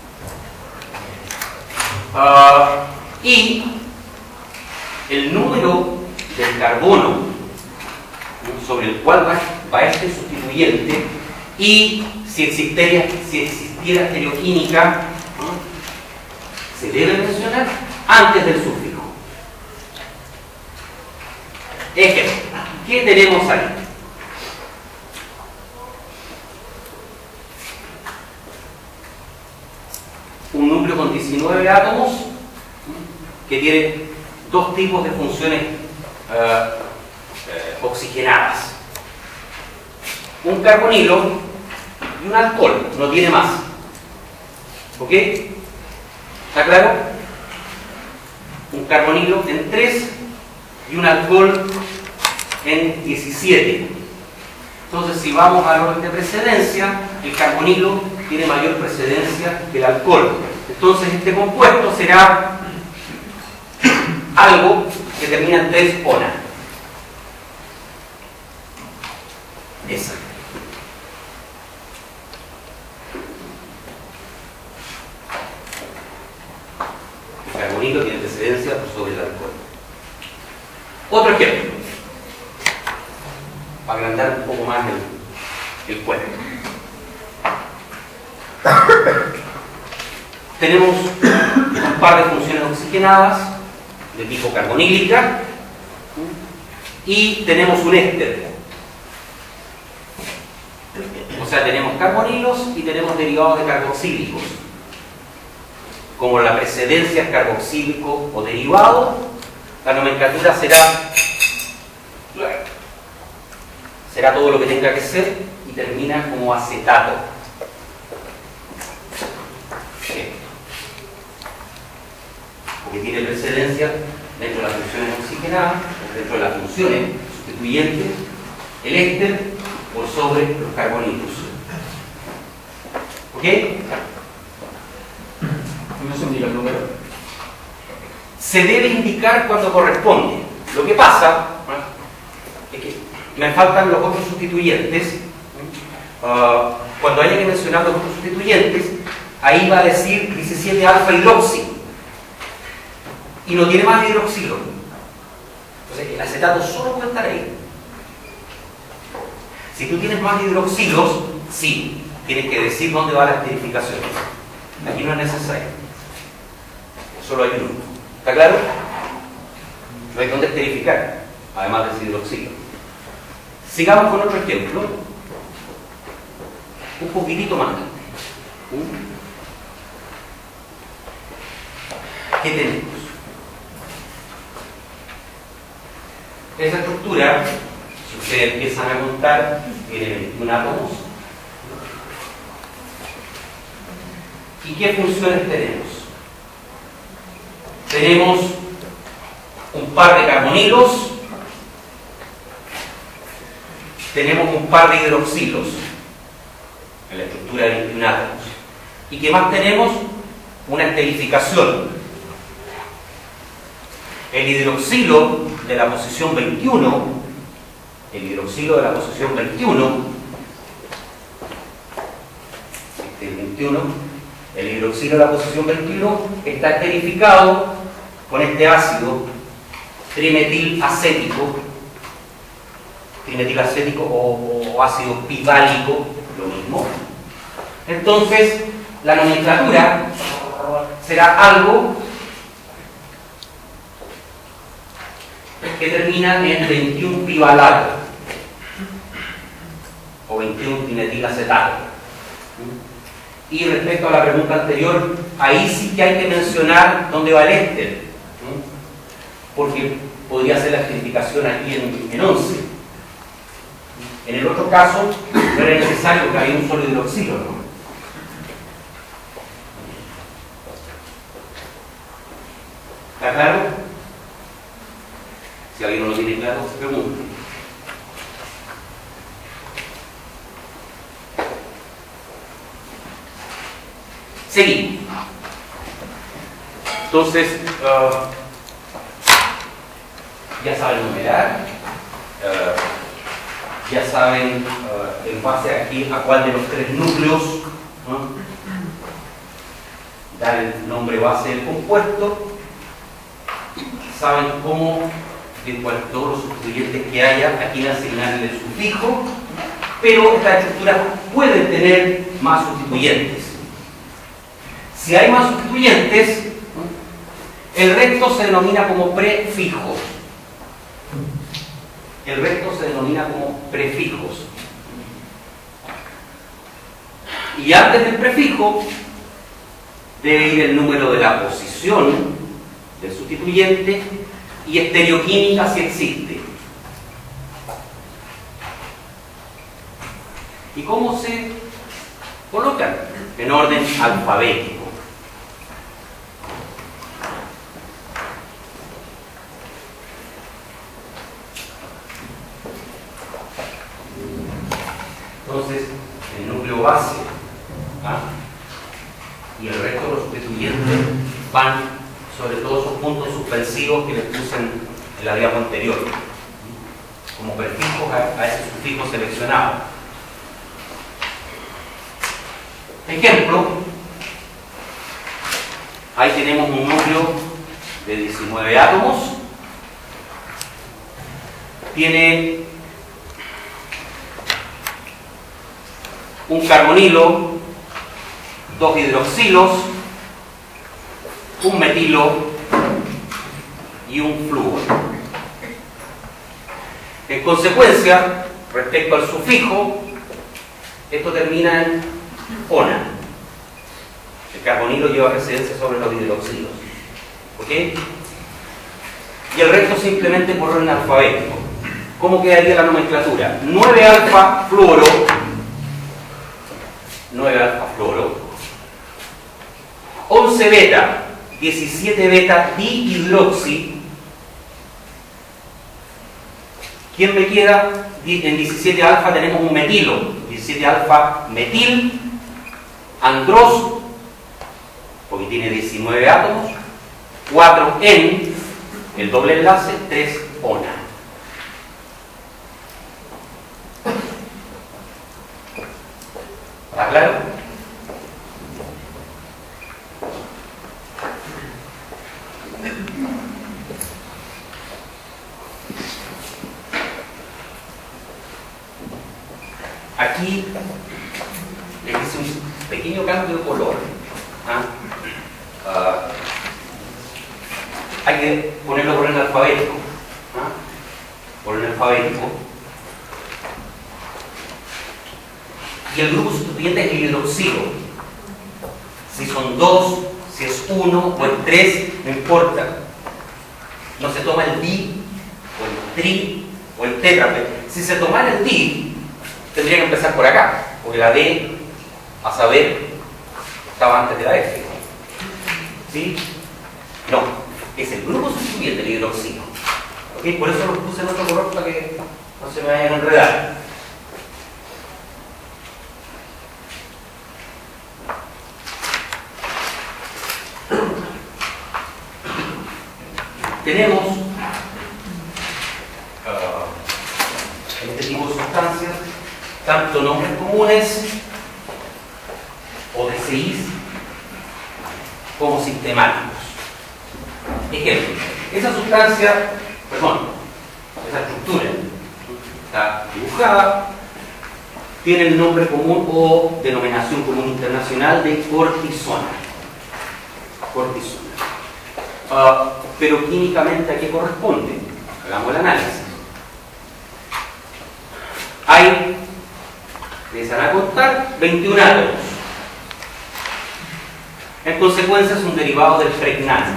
Uh, y el número del carbono sobre el cual va, va este sustituyente Y si existiera, si existiera estereoquímica, ¿no?, se debe mencionar antes del sufijo. Ejemplo, ¿qué tenemos ahí? Un núcleo con diecinueve átomos que tiene dos tipos de funciones uh, uh, oxigenadas. Un carbonilo y un alcohol, no tiene más. ¿Ok? ¿Está claro? Un carbonilo en tres y un alcohol en diecisiete. Entonces, si vamos al orden de precedencia, el carbonilo tiene mayor precedencia que el alcohol. Entonces, este compuesto será algo que termina en tres ona. Esa. El carbonilo tiene precedencia sobre el alcohol. Otro ejemplo, para agrandar un poco más el, el cuerpo. Tenemos un par de funciones oxigenadas de tipo carbonílica y tenemos un éster. O sea, tenemos carbonilos y tenemos derivados de carboxílicos. Como la precedencia es carboxílico o derivado, la nomenclatura será será todo lo que tenga que ser y termina como acetato. Porque tiene precedencia dentro de las funciones oxigenadas, dentro de las funciones sustituyentes, el éster por sobre los carbonilos. ¿Ok? ¿No se indica el número? Se debe indicar cuando corresponde. Lo que pasa es que me faltan los otros sustituyentes. Uh, cuando haya que mencionar los otros sustituyentes, ahí va a decir diecisiete alfa hidroxi y no tiene más hidroxilo. Entonces el acetato solo puede estar ahí. Si tú tienes más hidroxilos, sí, tienes que decir dónde va la esterificación. Aquí no es necesario, solo hay uno. ¿Está claro? No hay dónde esterificar, además del hidroxilo. Sigamos con otro ejemplo, un poquitito más grande. ¿Qué tenemos? Esa estructura, si ustedes empiezan a contar, tiene veintiún átomos. ¿Y qué funciones tenemos? Tenemos un par de carbonilos, tenemos un par de hidroxilos en la estructura de veintiún átomos. ¿Y qué más tenemos? Una esterificación. El hidroxilo de la posición veintiuno, el hidroxilo de la posición veintiuno, este veintiuno, el hidroxilo de la posición veintiuno está esterificado con este ácido trimetilacético, trimetilacético o, o ácido piválico, lo mismo. Entonces, la nomenclatura será algo que termina en veintiún pivalato o veintiún trimetilacetato. Y respecto a la pregunta anterior, ahí sí que hay que mencionar dónde va el éster, porque podría ser la esterificación aquí en, en once. En el otro caso, no era necesario que haya un solo hidroxilo, ¿no? ¿Está claro? Si alguien no lo tiene claro, se pregunte. Seguimos. Entonces, uh, ya saben numerar, uh, ya saben uh, en base aquí a cuál de los tres núcleos, ¿no?, dar el nombre base del compuesto. Saben cómo, de todos los sustituyentes que haya, a quién asignarle el sufijo. pero estas estructuras pueden tener más sustituyentes. Si hay más sustituyentes, el resto se denomina como prefijo. El resto se denomina como prefijos. Y antes del prefijo debe ir el número de la posición del sustituyente y estereoquímica si existe. ¿Y cómo se colocan? En orden alfabético. Entonces, el núcleo base, ¿ah?, y el resto de los sustituyentes van sobre todos esos puntos suspensivos que les puse en, en la diapo anterior, como prefijos a, a ese sufijo seleccionado. Ejemplo, ahí tenemos un núcleo de diecinueve átomos, tiene un carbonilo, dos hidroxilos, un metilo y un flúor. En consecuencia, respecto al sufijo, esto termina en ona. El carbonilo lleva precedencia sobre los hidroxilos. ¿Ok? Y el resto simplemente por orden alfabético. ¿Cómo quedaría la nomenclatura? nueve alfa fluoro, nueve alfa fluoro, once beta, diecisiete beta dihidroxi. ¿Quién me queda? En diecisiete alfa tenemos un metilo, diecisiete alfa metil, andros, porque tiene diecinueve átomos, cuatro en, el doble enlace, tres ona. ¿Está claro? Aquí les hice un pequeño cambio de color. ¿Ah? Uh, hay que ponerlo por orden alfabético. ¿Ah? Por orden alfabético. Y el grupo sustituyente es el hidroxilo. Si son dos, si es uno o es tres, no importa. No se toma el di, o el tri, o el tetra. Si se tomara el di, tendría que empezar por acá, porque la D, a saber, estaba antes de la F. ¿Sí? No, es el grupo sustituyente del hidroxilo. ¿Okay? Por eso lo puse en otro color para que no se me vayan a enredar. Tenemos uh, este tipo de sustancias, tanto nombres comunes o de C I S como sistemáticos. Ejemplo, esa sustancia, perdón, esa estructura está dibujada, tiene el nombre común o denominación común internacional de cortisona. Cortisona. Uh, pero químicamente, ¿a qué corresponde? Hagamos el análisis. Hay, les van a contar, veintiún átomos. En consecuencia es un derivado del pregnano.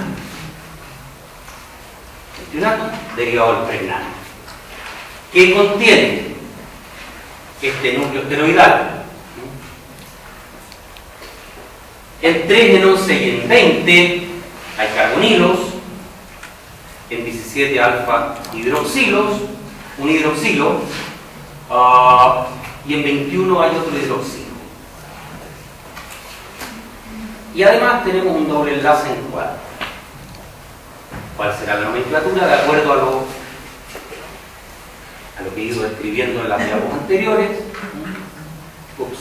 veintiún átomos, derivado del pregnano. ¿Qué contiene este núcleo esteroidal? En tres, en once y en veinte hay carbonilos, en diecisiete alfa hidroxilos, un hidroxilo, uh, y en veintiuno hay otro hidroxilo. Y además tenemos un doble enlace en cuatro. ¿Cuál será la nomenclatura? De acuerdo a lo, a lo que he ido describiendo en las diapositivas anteriores. Ups.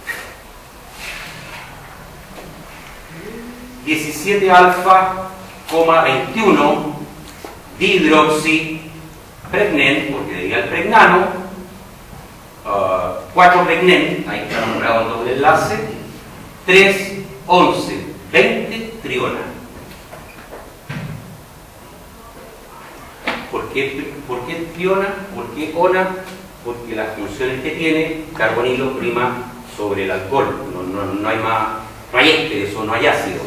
diecisiete alfa, veintiuno dihidroxi pregnen, porque deriva el pregnano, uh, cuatro pregnen, ahí está nombrado el doble enlace, tres, once, veinte, triona. ¿Por qué, ¿Por qué triona? ¿Por qué ona? Porque las funciones que tiene, carbonilo prima sobre el alcohol, no, no, no hay más, no hay ésteres o no hay ácidos.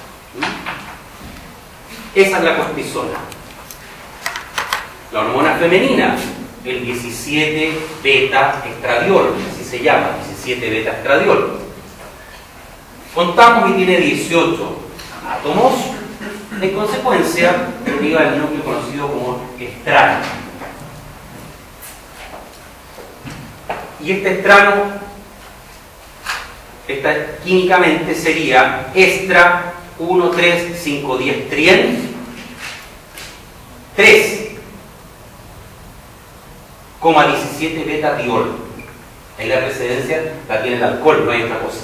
Esa es la cortisona. La hormona femenina, el diecisiete beta estradiol, así se llama, diecisiete beta estradiol. Contamos y tiene dieciocho átomos, en consecuencia deriva del núcleo conocido como estrano. Y este estrano, esta químicamente sería extra uno, tres, cinco, diez trien, tres, diecisiete beta diol. Ahí la precedencia la tiene el alcohol, no hay otra cosa.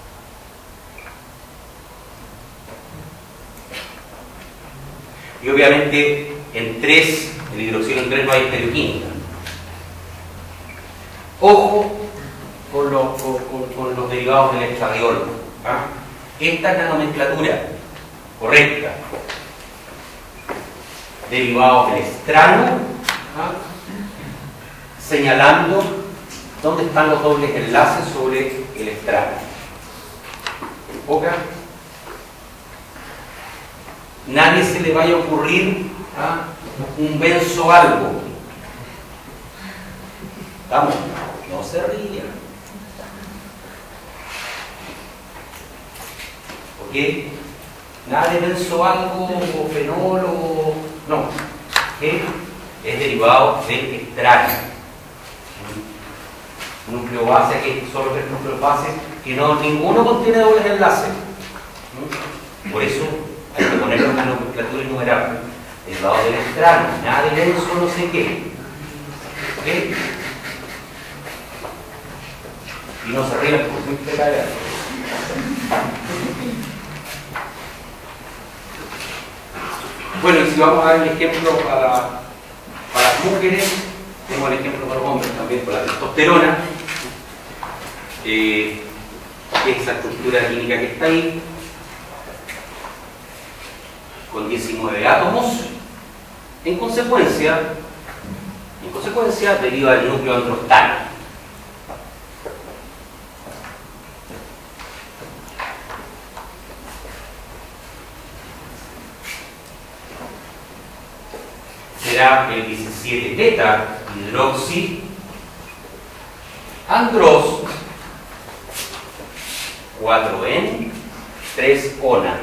Y obviamente en tres, el hidroxilo en tres no hay estereoquímica. Ojo con los, con, con, con los derivados del estradiol. ¿Ah? Esta es la nomenclatura correcta. Derivados del estrano, ¿ah? Señalando dónde están los dobles enlaces sobre el estrano. ¿Ok? Nadie se le vaya a ocurrir, ¿ah? un benzo algo. Vamos, no se rían. ¿Ok? Nada de benzo algo o fenol o... no. ¿Ok? Es derivado del estrano. Núcleo base, aquí solo tres núcleos base, que no, ninguno contiene dobles enlaces. Por eso hay que ponerlo en la nomenclatura enumerable. Derivado del estrano, nada de benzo no sé qué. ¿Ok? Y no se rían por muy precariedad. Bueno, y si vamos a dar el ejemplo para, para las mujeres, tenemos el ejemplo para los hombres también, por la testosterona, eh, que es esa estructura química que está ahí, con diecinueve átomos. En consecuencia, en consecuencia deriva del núcleo androstano. Será el diecisiete beta hidroxi andros, cuatro en, tres ona.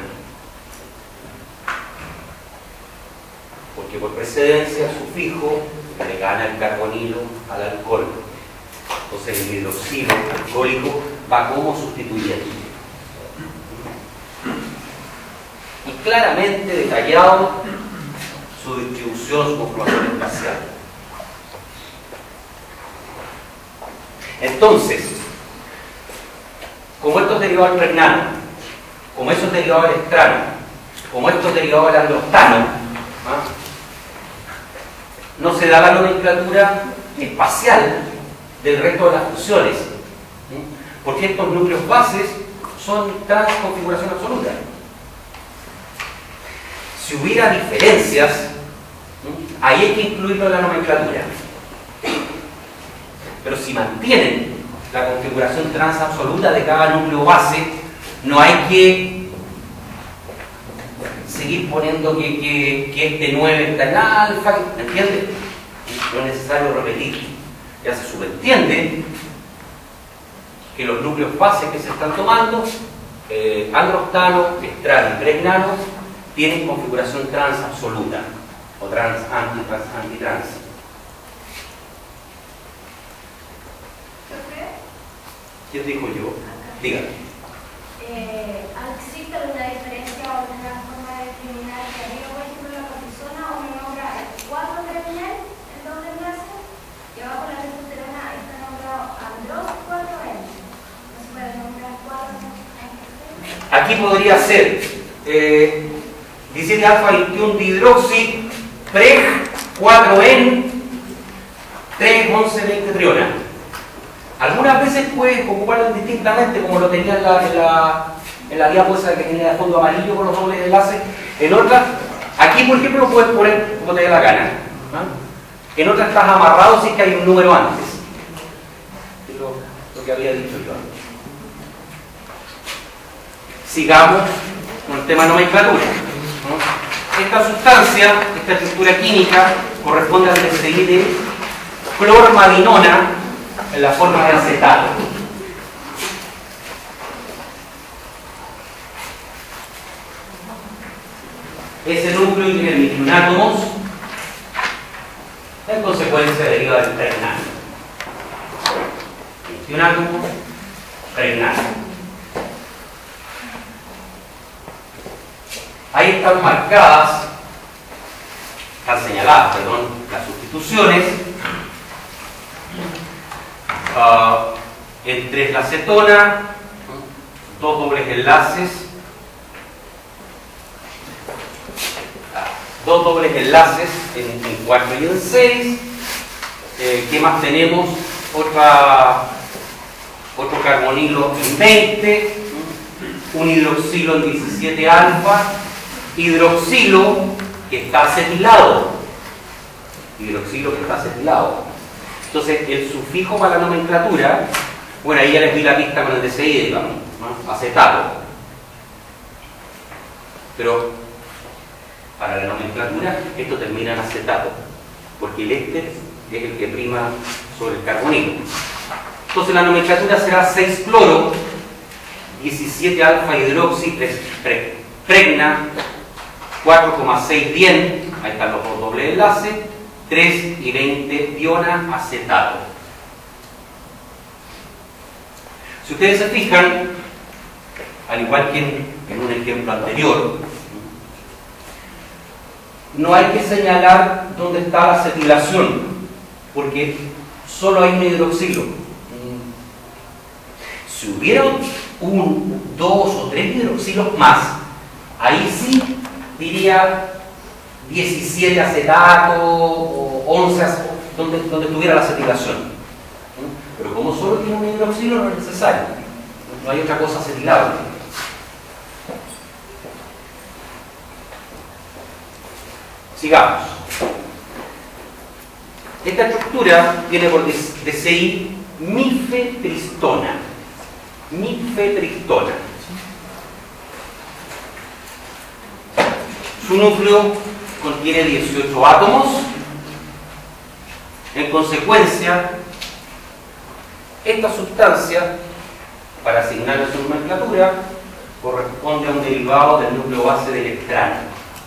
Porque por precedencia el sufijo le gana el carbonilo al alcohol. Entonces el hidroxilo alcohólico va como sustituyente. Y claramente detallado su distribución, su conformación espacial. Entonces, como estos derivados del pregnano, como estos derivados del estrano, como estos derivados del androstano, ¿ah? no se da la nomenclatura espacial del resto de las funciones, ¿sí? Porque estos núcleos bases son transconfiguración absoluta. Si hubiera diferencias, ¿sí? ahí hay que incluirlo en la nomenclatura. Pero si mantienen la configuración trans absoluta de cada núcleo base, no hay que seguir poniendo que, que, que este nueve está en alfa, ¿entiendes? No es necesario repetir. Ya se subentiende que los núcleos bases que se están tomando, eh, androstano, estrano y pregnano, tienen configuración trans absoluta o trans antitrans. antitrans. ¿Quién dijo yo? Dígame. Eh, ¿Existe alguna diferencia o alguna forma de determinar que arriba, por ejemplo, la cortisona o me nombra cuatro terminal en doble enlace y abajo la testosterona está nombrado andros cuatro N? ¿No se puede nombrar cuatro? Aquí podría ser eh, diecisiete alfa veintiuno dihidroxi preg cuatro en tres once veinte triona. Algunas veces puedes ocuparlo indistintamente, como lo tenía en la, en la, en la diapo esa que tenía de fondo amarillo con los dobles enlaces. En otras, aquí por ejemplo lo puedes poner como te dé la gana. ¿Ah? En otras estás amarrado si es que hay un número antes. Es lo, lo que había dicho yo. Sigamos con el tema de nomenclatura. ¿No? Esta sustancia, esta estructura química, corresponde al T C I de clormadinona en la forma de acetato. Ese núcleo tiene veintiún átomos, en consecuencia deriva del pregnano. veintiún átomos, pregnano. Ahí están marcadas, están señaladas, perdón, las sustituciones. Uh, entre la acetona, dos dobles enlaces, dos dobles enlaces en, en cuatro y en seis. Eh, ¿Qué más tenemos? Otra, otro carbonilo en veinte, un hidroxilo en diecisiete alfa, hidroxilo que está acetilado, hidroxilo que está acetilado. Entonces, el sufijo para la nomenclatura, bueno, ahí ya les di la pista con el D C I, digamos, ¿no? Acetato. Pero, para la nomenclatura, esto termina en acetato, porque el éster es el que prima sobre el carbonilo. Entonces, la nomenclatura será seis cloro, diecisiete alfa hidroxi, pre, pregna, cuatro coma seis dien, ahí están los dos dobles enlaces, tres y veinte diona acetato. Si ustedes se fijan, al igual que en, en un ejemplo anterior, no hay que señalar dónde está la acetilación, porque solo hay un hidroxilo. Si hubiera un, dos o tres hidroxilos más, ahí sí diría diecisiete acetato o once donde, donde tuviera la acetilación. Pero como solo tiene un hidroxilo no es necesario, no hay otra cosa acetilable. Sigamos. Esta estructura tiene por D C I mifetristona. Mifetristona. Su núcleo contiene dieciocho átomos. En consecuencia, esta sustancia, para asignarle su nomenclatura, corresponde a un derivado del núcleo base del extraño.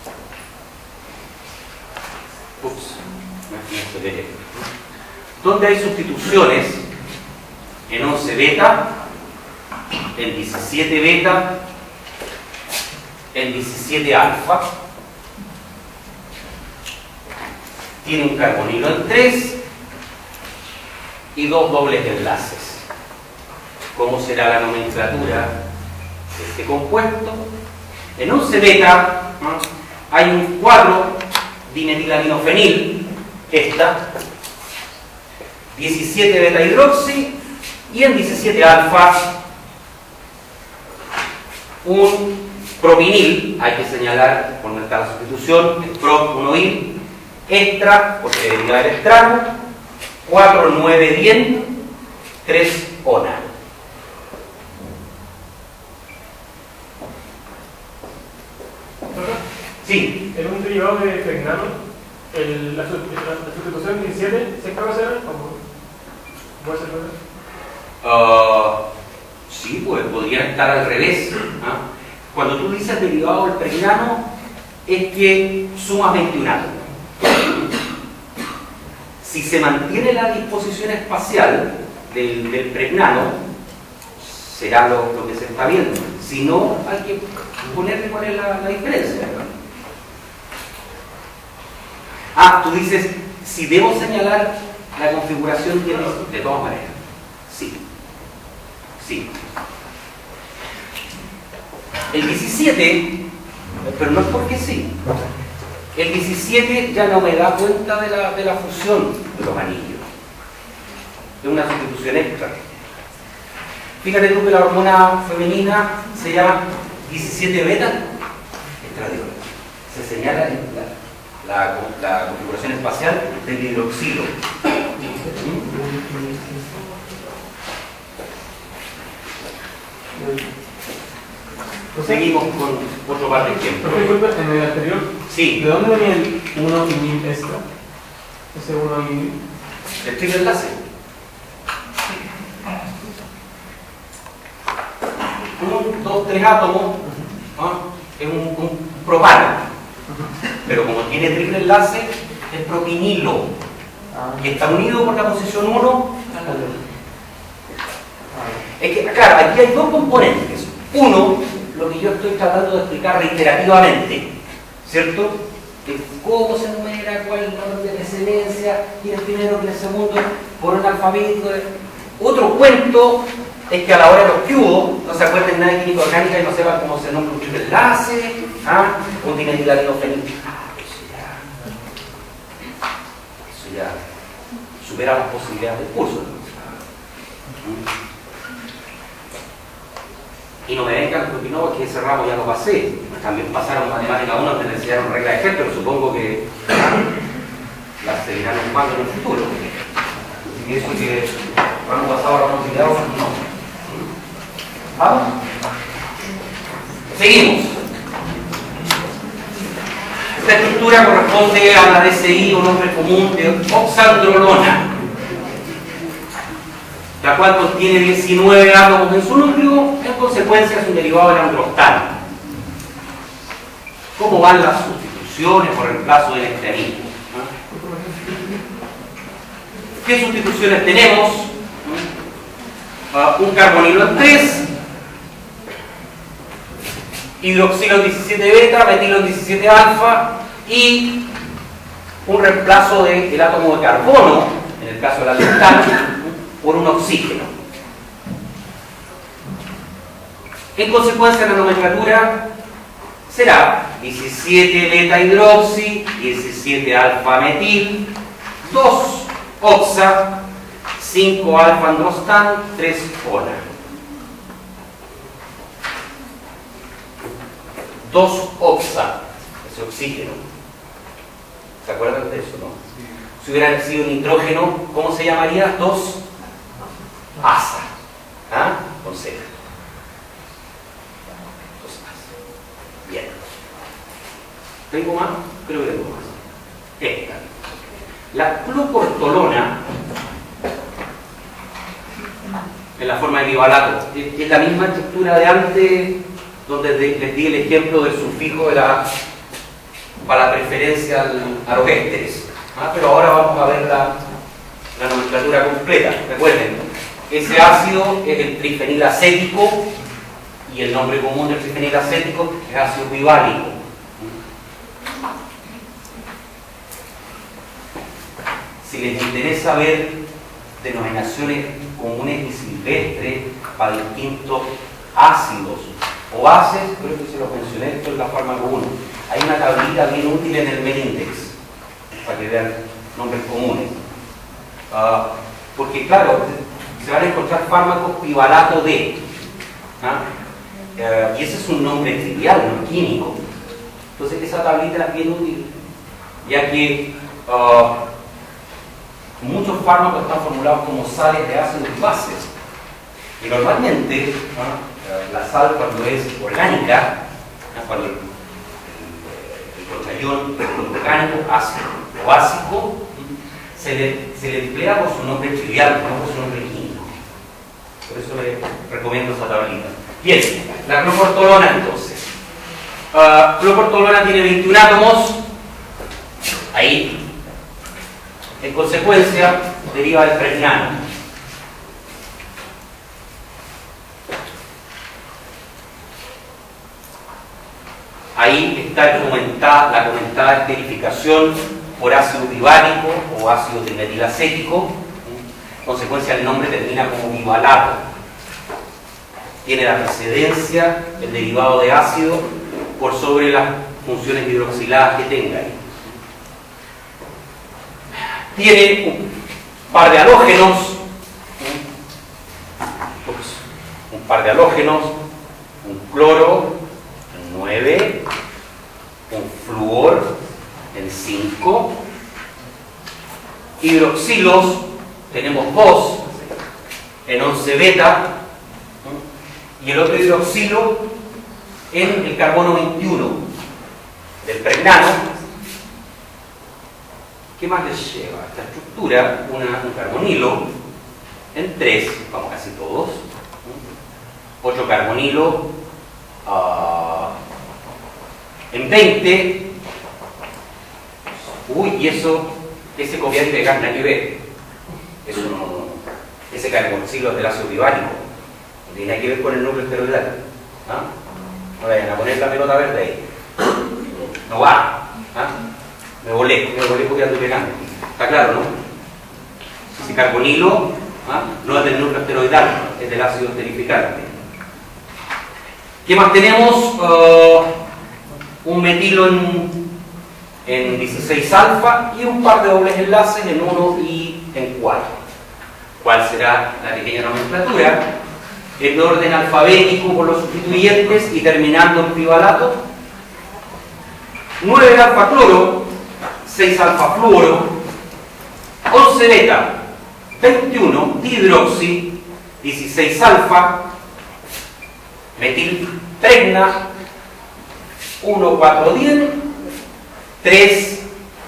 Ups, no se ve. Donde hay sustituciones en once beta, en diecisiete beta, en diecisiete alfa, tiene un carbonilo en tres y dos dobles enlaces. ¿Cómo será la nomenclatura de este compuesto? En once beta, ¿no?, hay un cuatro dimetilaminofenil, esta, diecisiete beta hidroxi, y en diecisiete alfa un propinil, hay que señalar por donde está la sustitución, es prop uno il, extra, porque deriva del estrano, cuatro nueve dien, tres ona. Sí. En un derivado de pregnano, el, la, la, la sustitución diecisiete, ¿siempre va a ser o puede ser verdad? Uh, sí, pues podría estar al revés. ¿Ah? Cuando tú dices derivado del pregnano, es que sumas veintiún átomos. Si se mantiene la disposición espacial del, del pregnano, será lo, lo que se está viendo. Si no, hay que ponerle cuál es la, la diferencia, ¿verdad? Ah, tú dices, si debo señalar la configuración, tienes de todas maneras. Sí. Sí. El diecisiete, pero no es porque sí. El diecisiete ya no me da cuenta de la, de la fusión de los anillos. Es una sustitución extra. Fíjate tú que la hormona femenina se llama diecisiete beta, estradiol. Se señala en la, la, la configuración espacial del hidroxilo. Seguimos con otro par de ejemplos. Disculpe, en el anterior, Sí, ¿de dónde venía el uno y mil extra? Ese uno y mil. el triple enlace. Un, dos, tres átomos, ¿no? Es un, un propano. Pero como tiene triple enlace, es propinilo. Y está unido por la posición uno. Es que, claro, aquí hay dos componentes. Uno, lo que yo estoy tratando de explicar reiterativamente, ¿cierto? De cómo se numera, cuál es el orden de precedencia, quién es primero, quién es segundo, por un alfabeto. Otro cuento es que a la hora de los cubos no se acuerden nada de química orgánica y no sepan cómo se nombra un triple enlace, ¿ah? Un dimetilamidofenil. Ah, eso ya. Eso ya supera las posibilidades del curso. Y no me vengan porque no, porque ese ramo ya lo pasé. También pasaron matemática uno donde les enseñaron reglas de ejemplo, pero supongo que las seguirán ocupando en el futuro. Y eso que han pasado a los olvidados, no. ¿Vamos? Seguimos. Esta estructura corresponde a la D C I, un nombre común de oxandrolona, la cual contiene diecinueve átomos en su núcleo, en consecuencia es un derivado del androstano. ¿Cómo van las sustituciones o reemplazo del estearismo? ¿Qué sustituciones tenemos? Uh, un carbonilo en tres, hidroxilo en diecisiete beta, metilo en diecisiete alfa y un reemplazo del átomo de carbono, en el caso del aldehano, por un oxígeno. En consecuencia, la nomenclatura será diecisiete beta hidroxi, diecisiete alfa metil, dos oxa, cinco alfa androstán, tres ona. dos oxa, ese oxígeno. ¿Se acuerdan de eso, no? Si hubiera sido nitrógeno, ¿cómo se llamaría? dos asa. ¿Ah? Con Z. dos asa. Bien. ¿Tengo más? Creo que tengo más. Esta. La cloportolona, en la forma de bivalato, es la misma estructura de antes, donde les di el ejemplo del sufijo de la, para la preferencia al, a los ésteres. ¿Ah? Pero ahora vamos a ver la, la nomenclatura completa. Recuerden, ese ácido es el trifenilacético y el nombre común del trifenilacético es ácido biválico. Si les interesa ver denominaciones comunes y silvestres para distintos ácidos o bases, creo que se los mencioné, esto es la fármaco uno. Hay una tablita bien útil en el Menindex para que vean nombres comunes. Uh, porque claro, se van a encontrar fármacos pivalato D. ¿Ah? Uh, y ese es un nombre trivial, no químico. Entonces esa tablita es bien útil, ya que uh, muchos fármacos están formulados como sales de ácidos y bases. Y normalmente, ¿no? La sal cuando es orgánica, ¿no? Cuando el, el, el protayón orgánico, ácido o básico, se le, se le emplea por su nombre trivial, no por su nombre químico. Por eso les recomiendo esa tablita. Bien, la cloportolona entonces. Uh, cloportolona tiene veintiún átomos. Ahí. En consecuencia, deriva del pregnano. Ahí está comentada, la comentada esterificación por ácido biválico o ácido trimetilacético. En consecuencia, el nombre termina como bivalato. Tiene la precedencia, el derivado de ácido, por sobre las funciones hidroxiladas que tenga ahí. Tiene un par de halógenos, de halógenos, un cloro en nueve, un flúor en cinco, hidroxilos tenemos dos en once beta, y el otro hidroxilo en el carbono veintiuno del pregnano. ¿Qué más les lleva? Esta estructura, una, un carbonilo en tres, como casi todos, otro carbonilo uh, en veinte. Uy, y eso, ese copiante de gas nada que ver. Eso no, ese carboxilo es del ácido pivárico, no tiene nada que ver con el núcleo esteroidal. ¿Ah? No vayan a poner la pelota verde ahí. No va. ¿Ah? Me volé, me volé porque ando pegando. ¿Está claro, no? Ese carbonilo, ¿ah?, no es del núcleo esteroidal, es del ácido esterificante. ¿Qué más tenemos? Uh, un metilo en, en dieciséis alfa y un par de dobles enlaces en uno y en cuatro. ¿Cuál será la pequeña nomenclatura? En orden alfabético por los sustituyentes y terminando en trivalato. nueve alfa cloro, seis alfa fluoro, once beta, veintiuno dihidroxi, dieciséis alfa, metilpregna, uno cuatro diez, tres,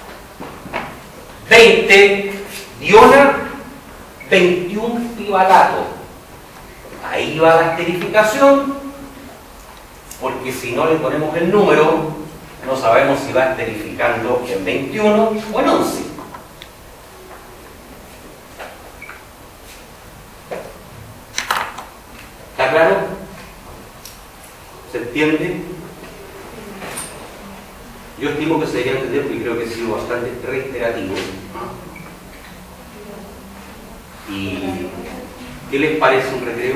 veinte, diona, veintiuno pivalato. Ahí va la esterificación, porque si no le ponemos el número, no sabemos si va esterificando en veintiuno o en once. ¿Está claro? ¿Se entiende? Yo estimo que se debería entender porque creo que he sido bastante reiterativo. ¿Y qué les parece un recreo?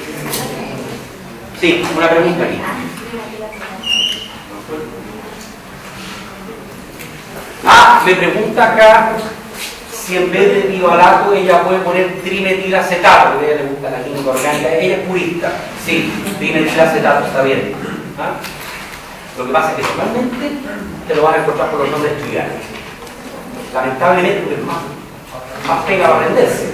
Sí, una pregunta aquí. Ah, me pregunta acá si en vez de biolato ella puede poner trimetilacetato, porque a ella le gusta la química orgánica, ella es purista. Sí, trimetilacetato está bien. ¿Ah? Lo que pasa es que normalmente te lo van a encontrar por los nombres triviales. Lamentablemente, porque es más, más pega para aprenderse.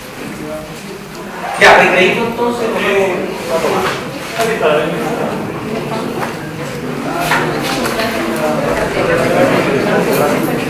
Ya, recreído entonces, ¿cómo va a tomar?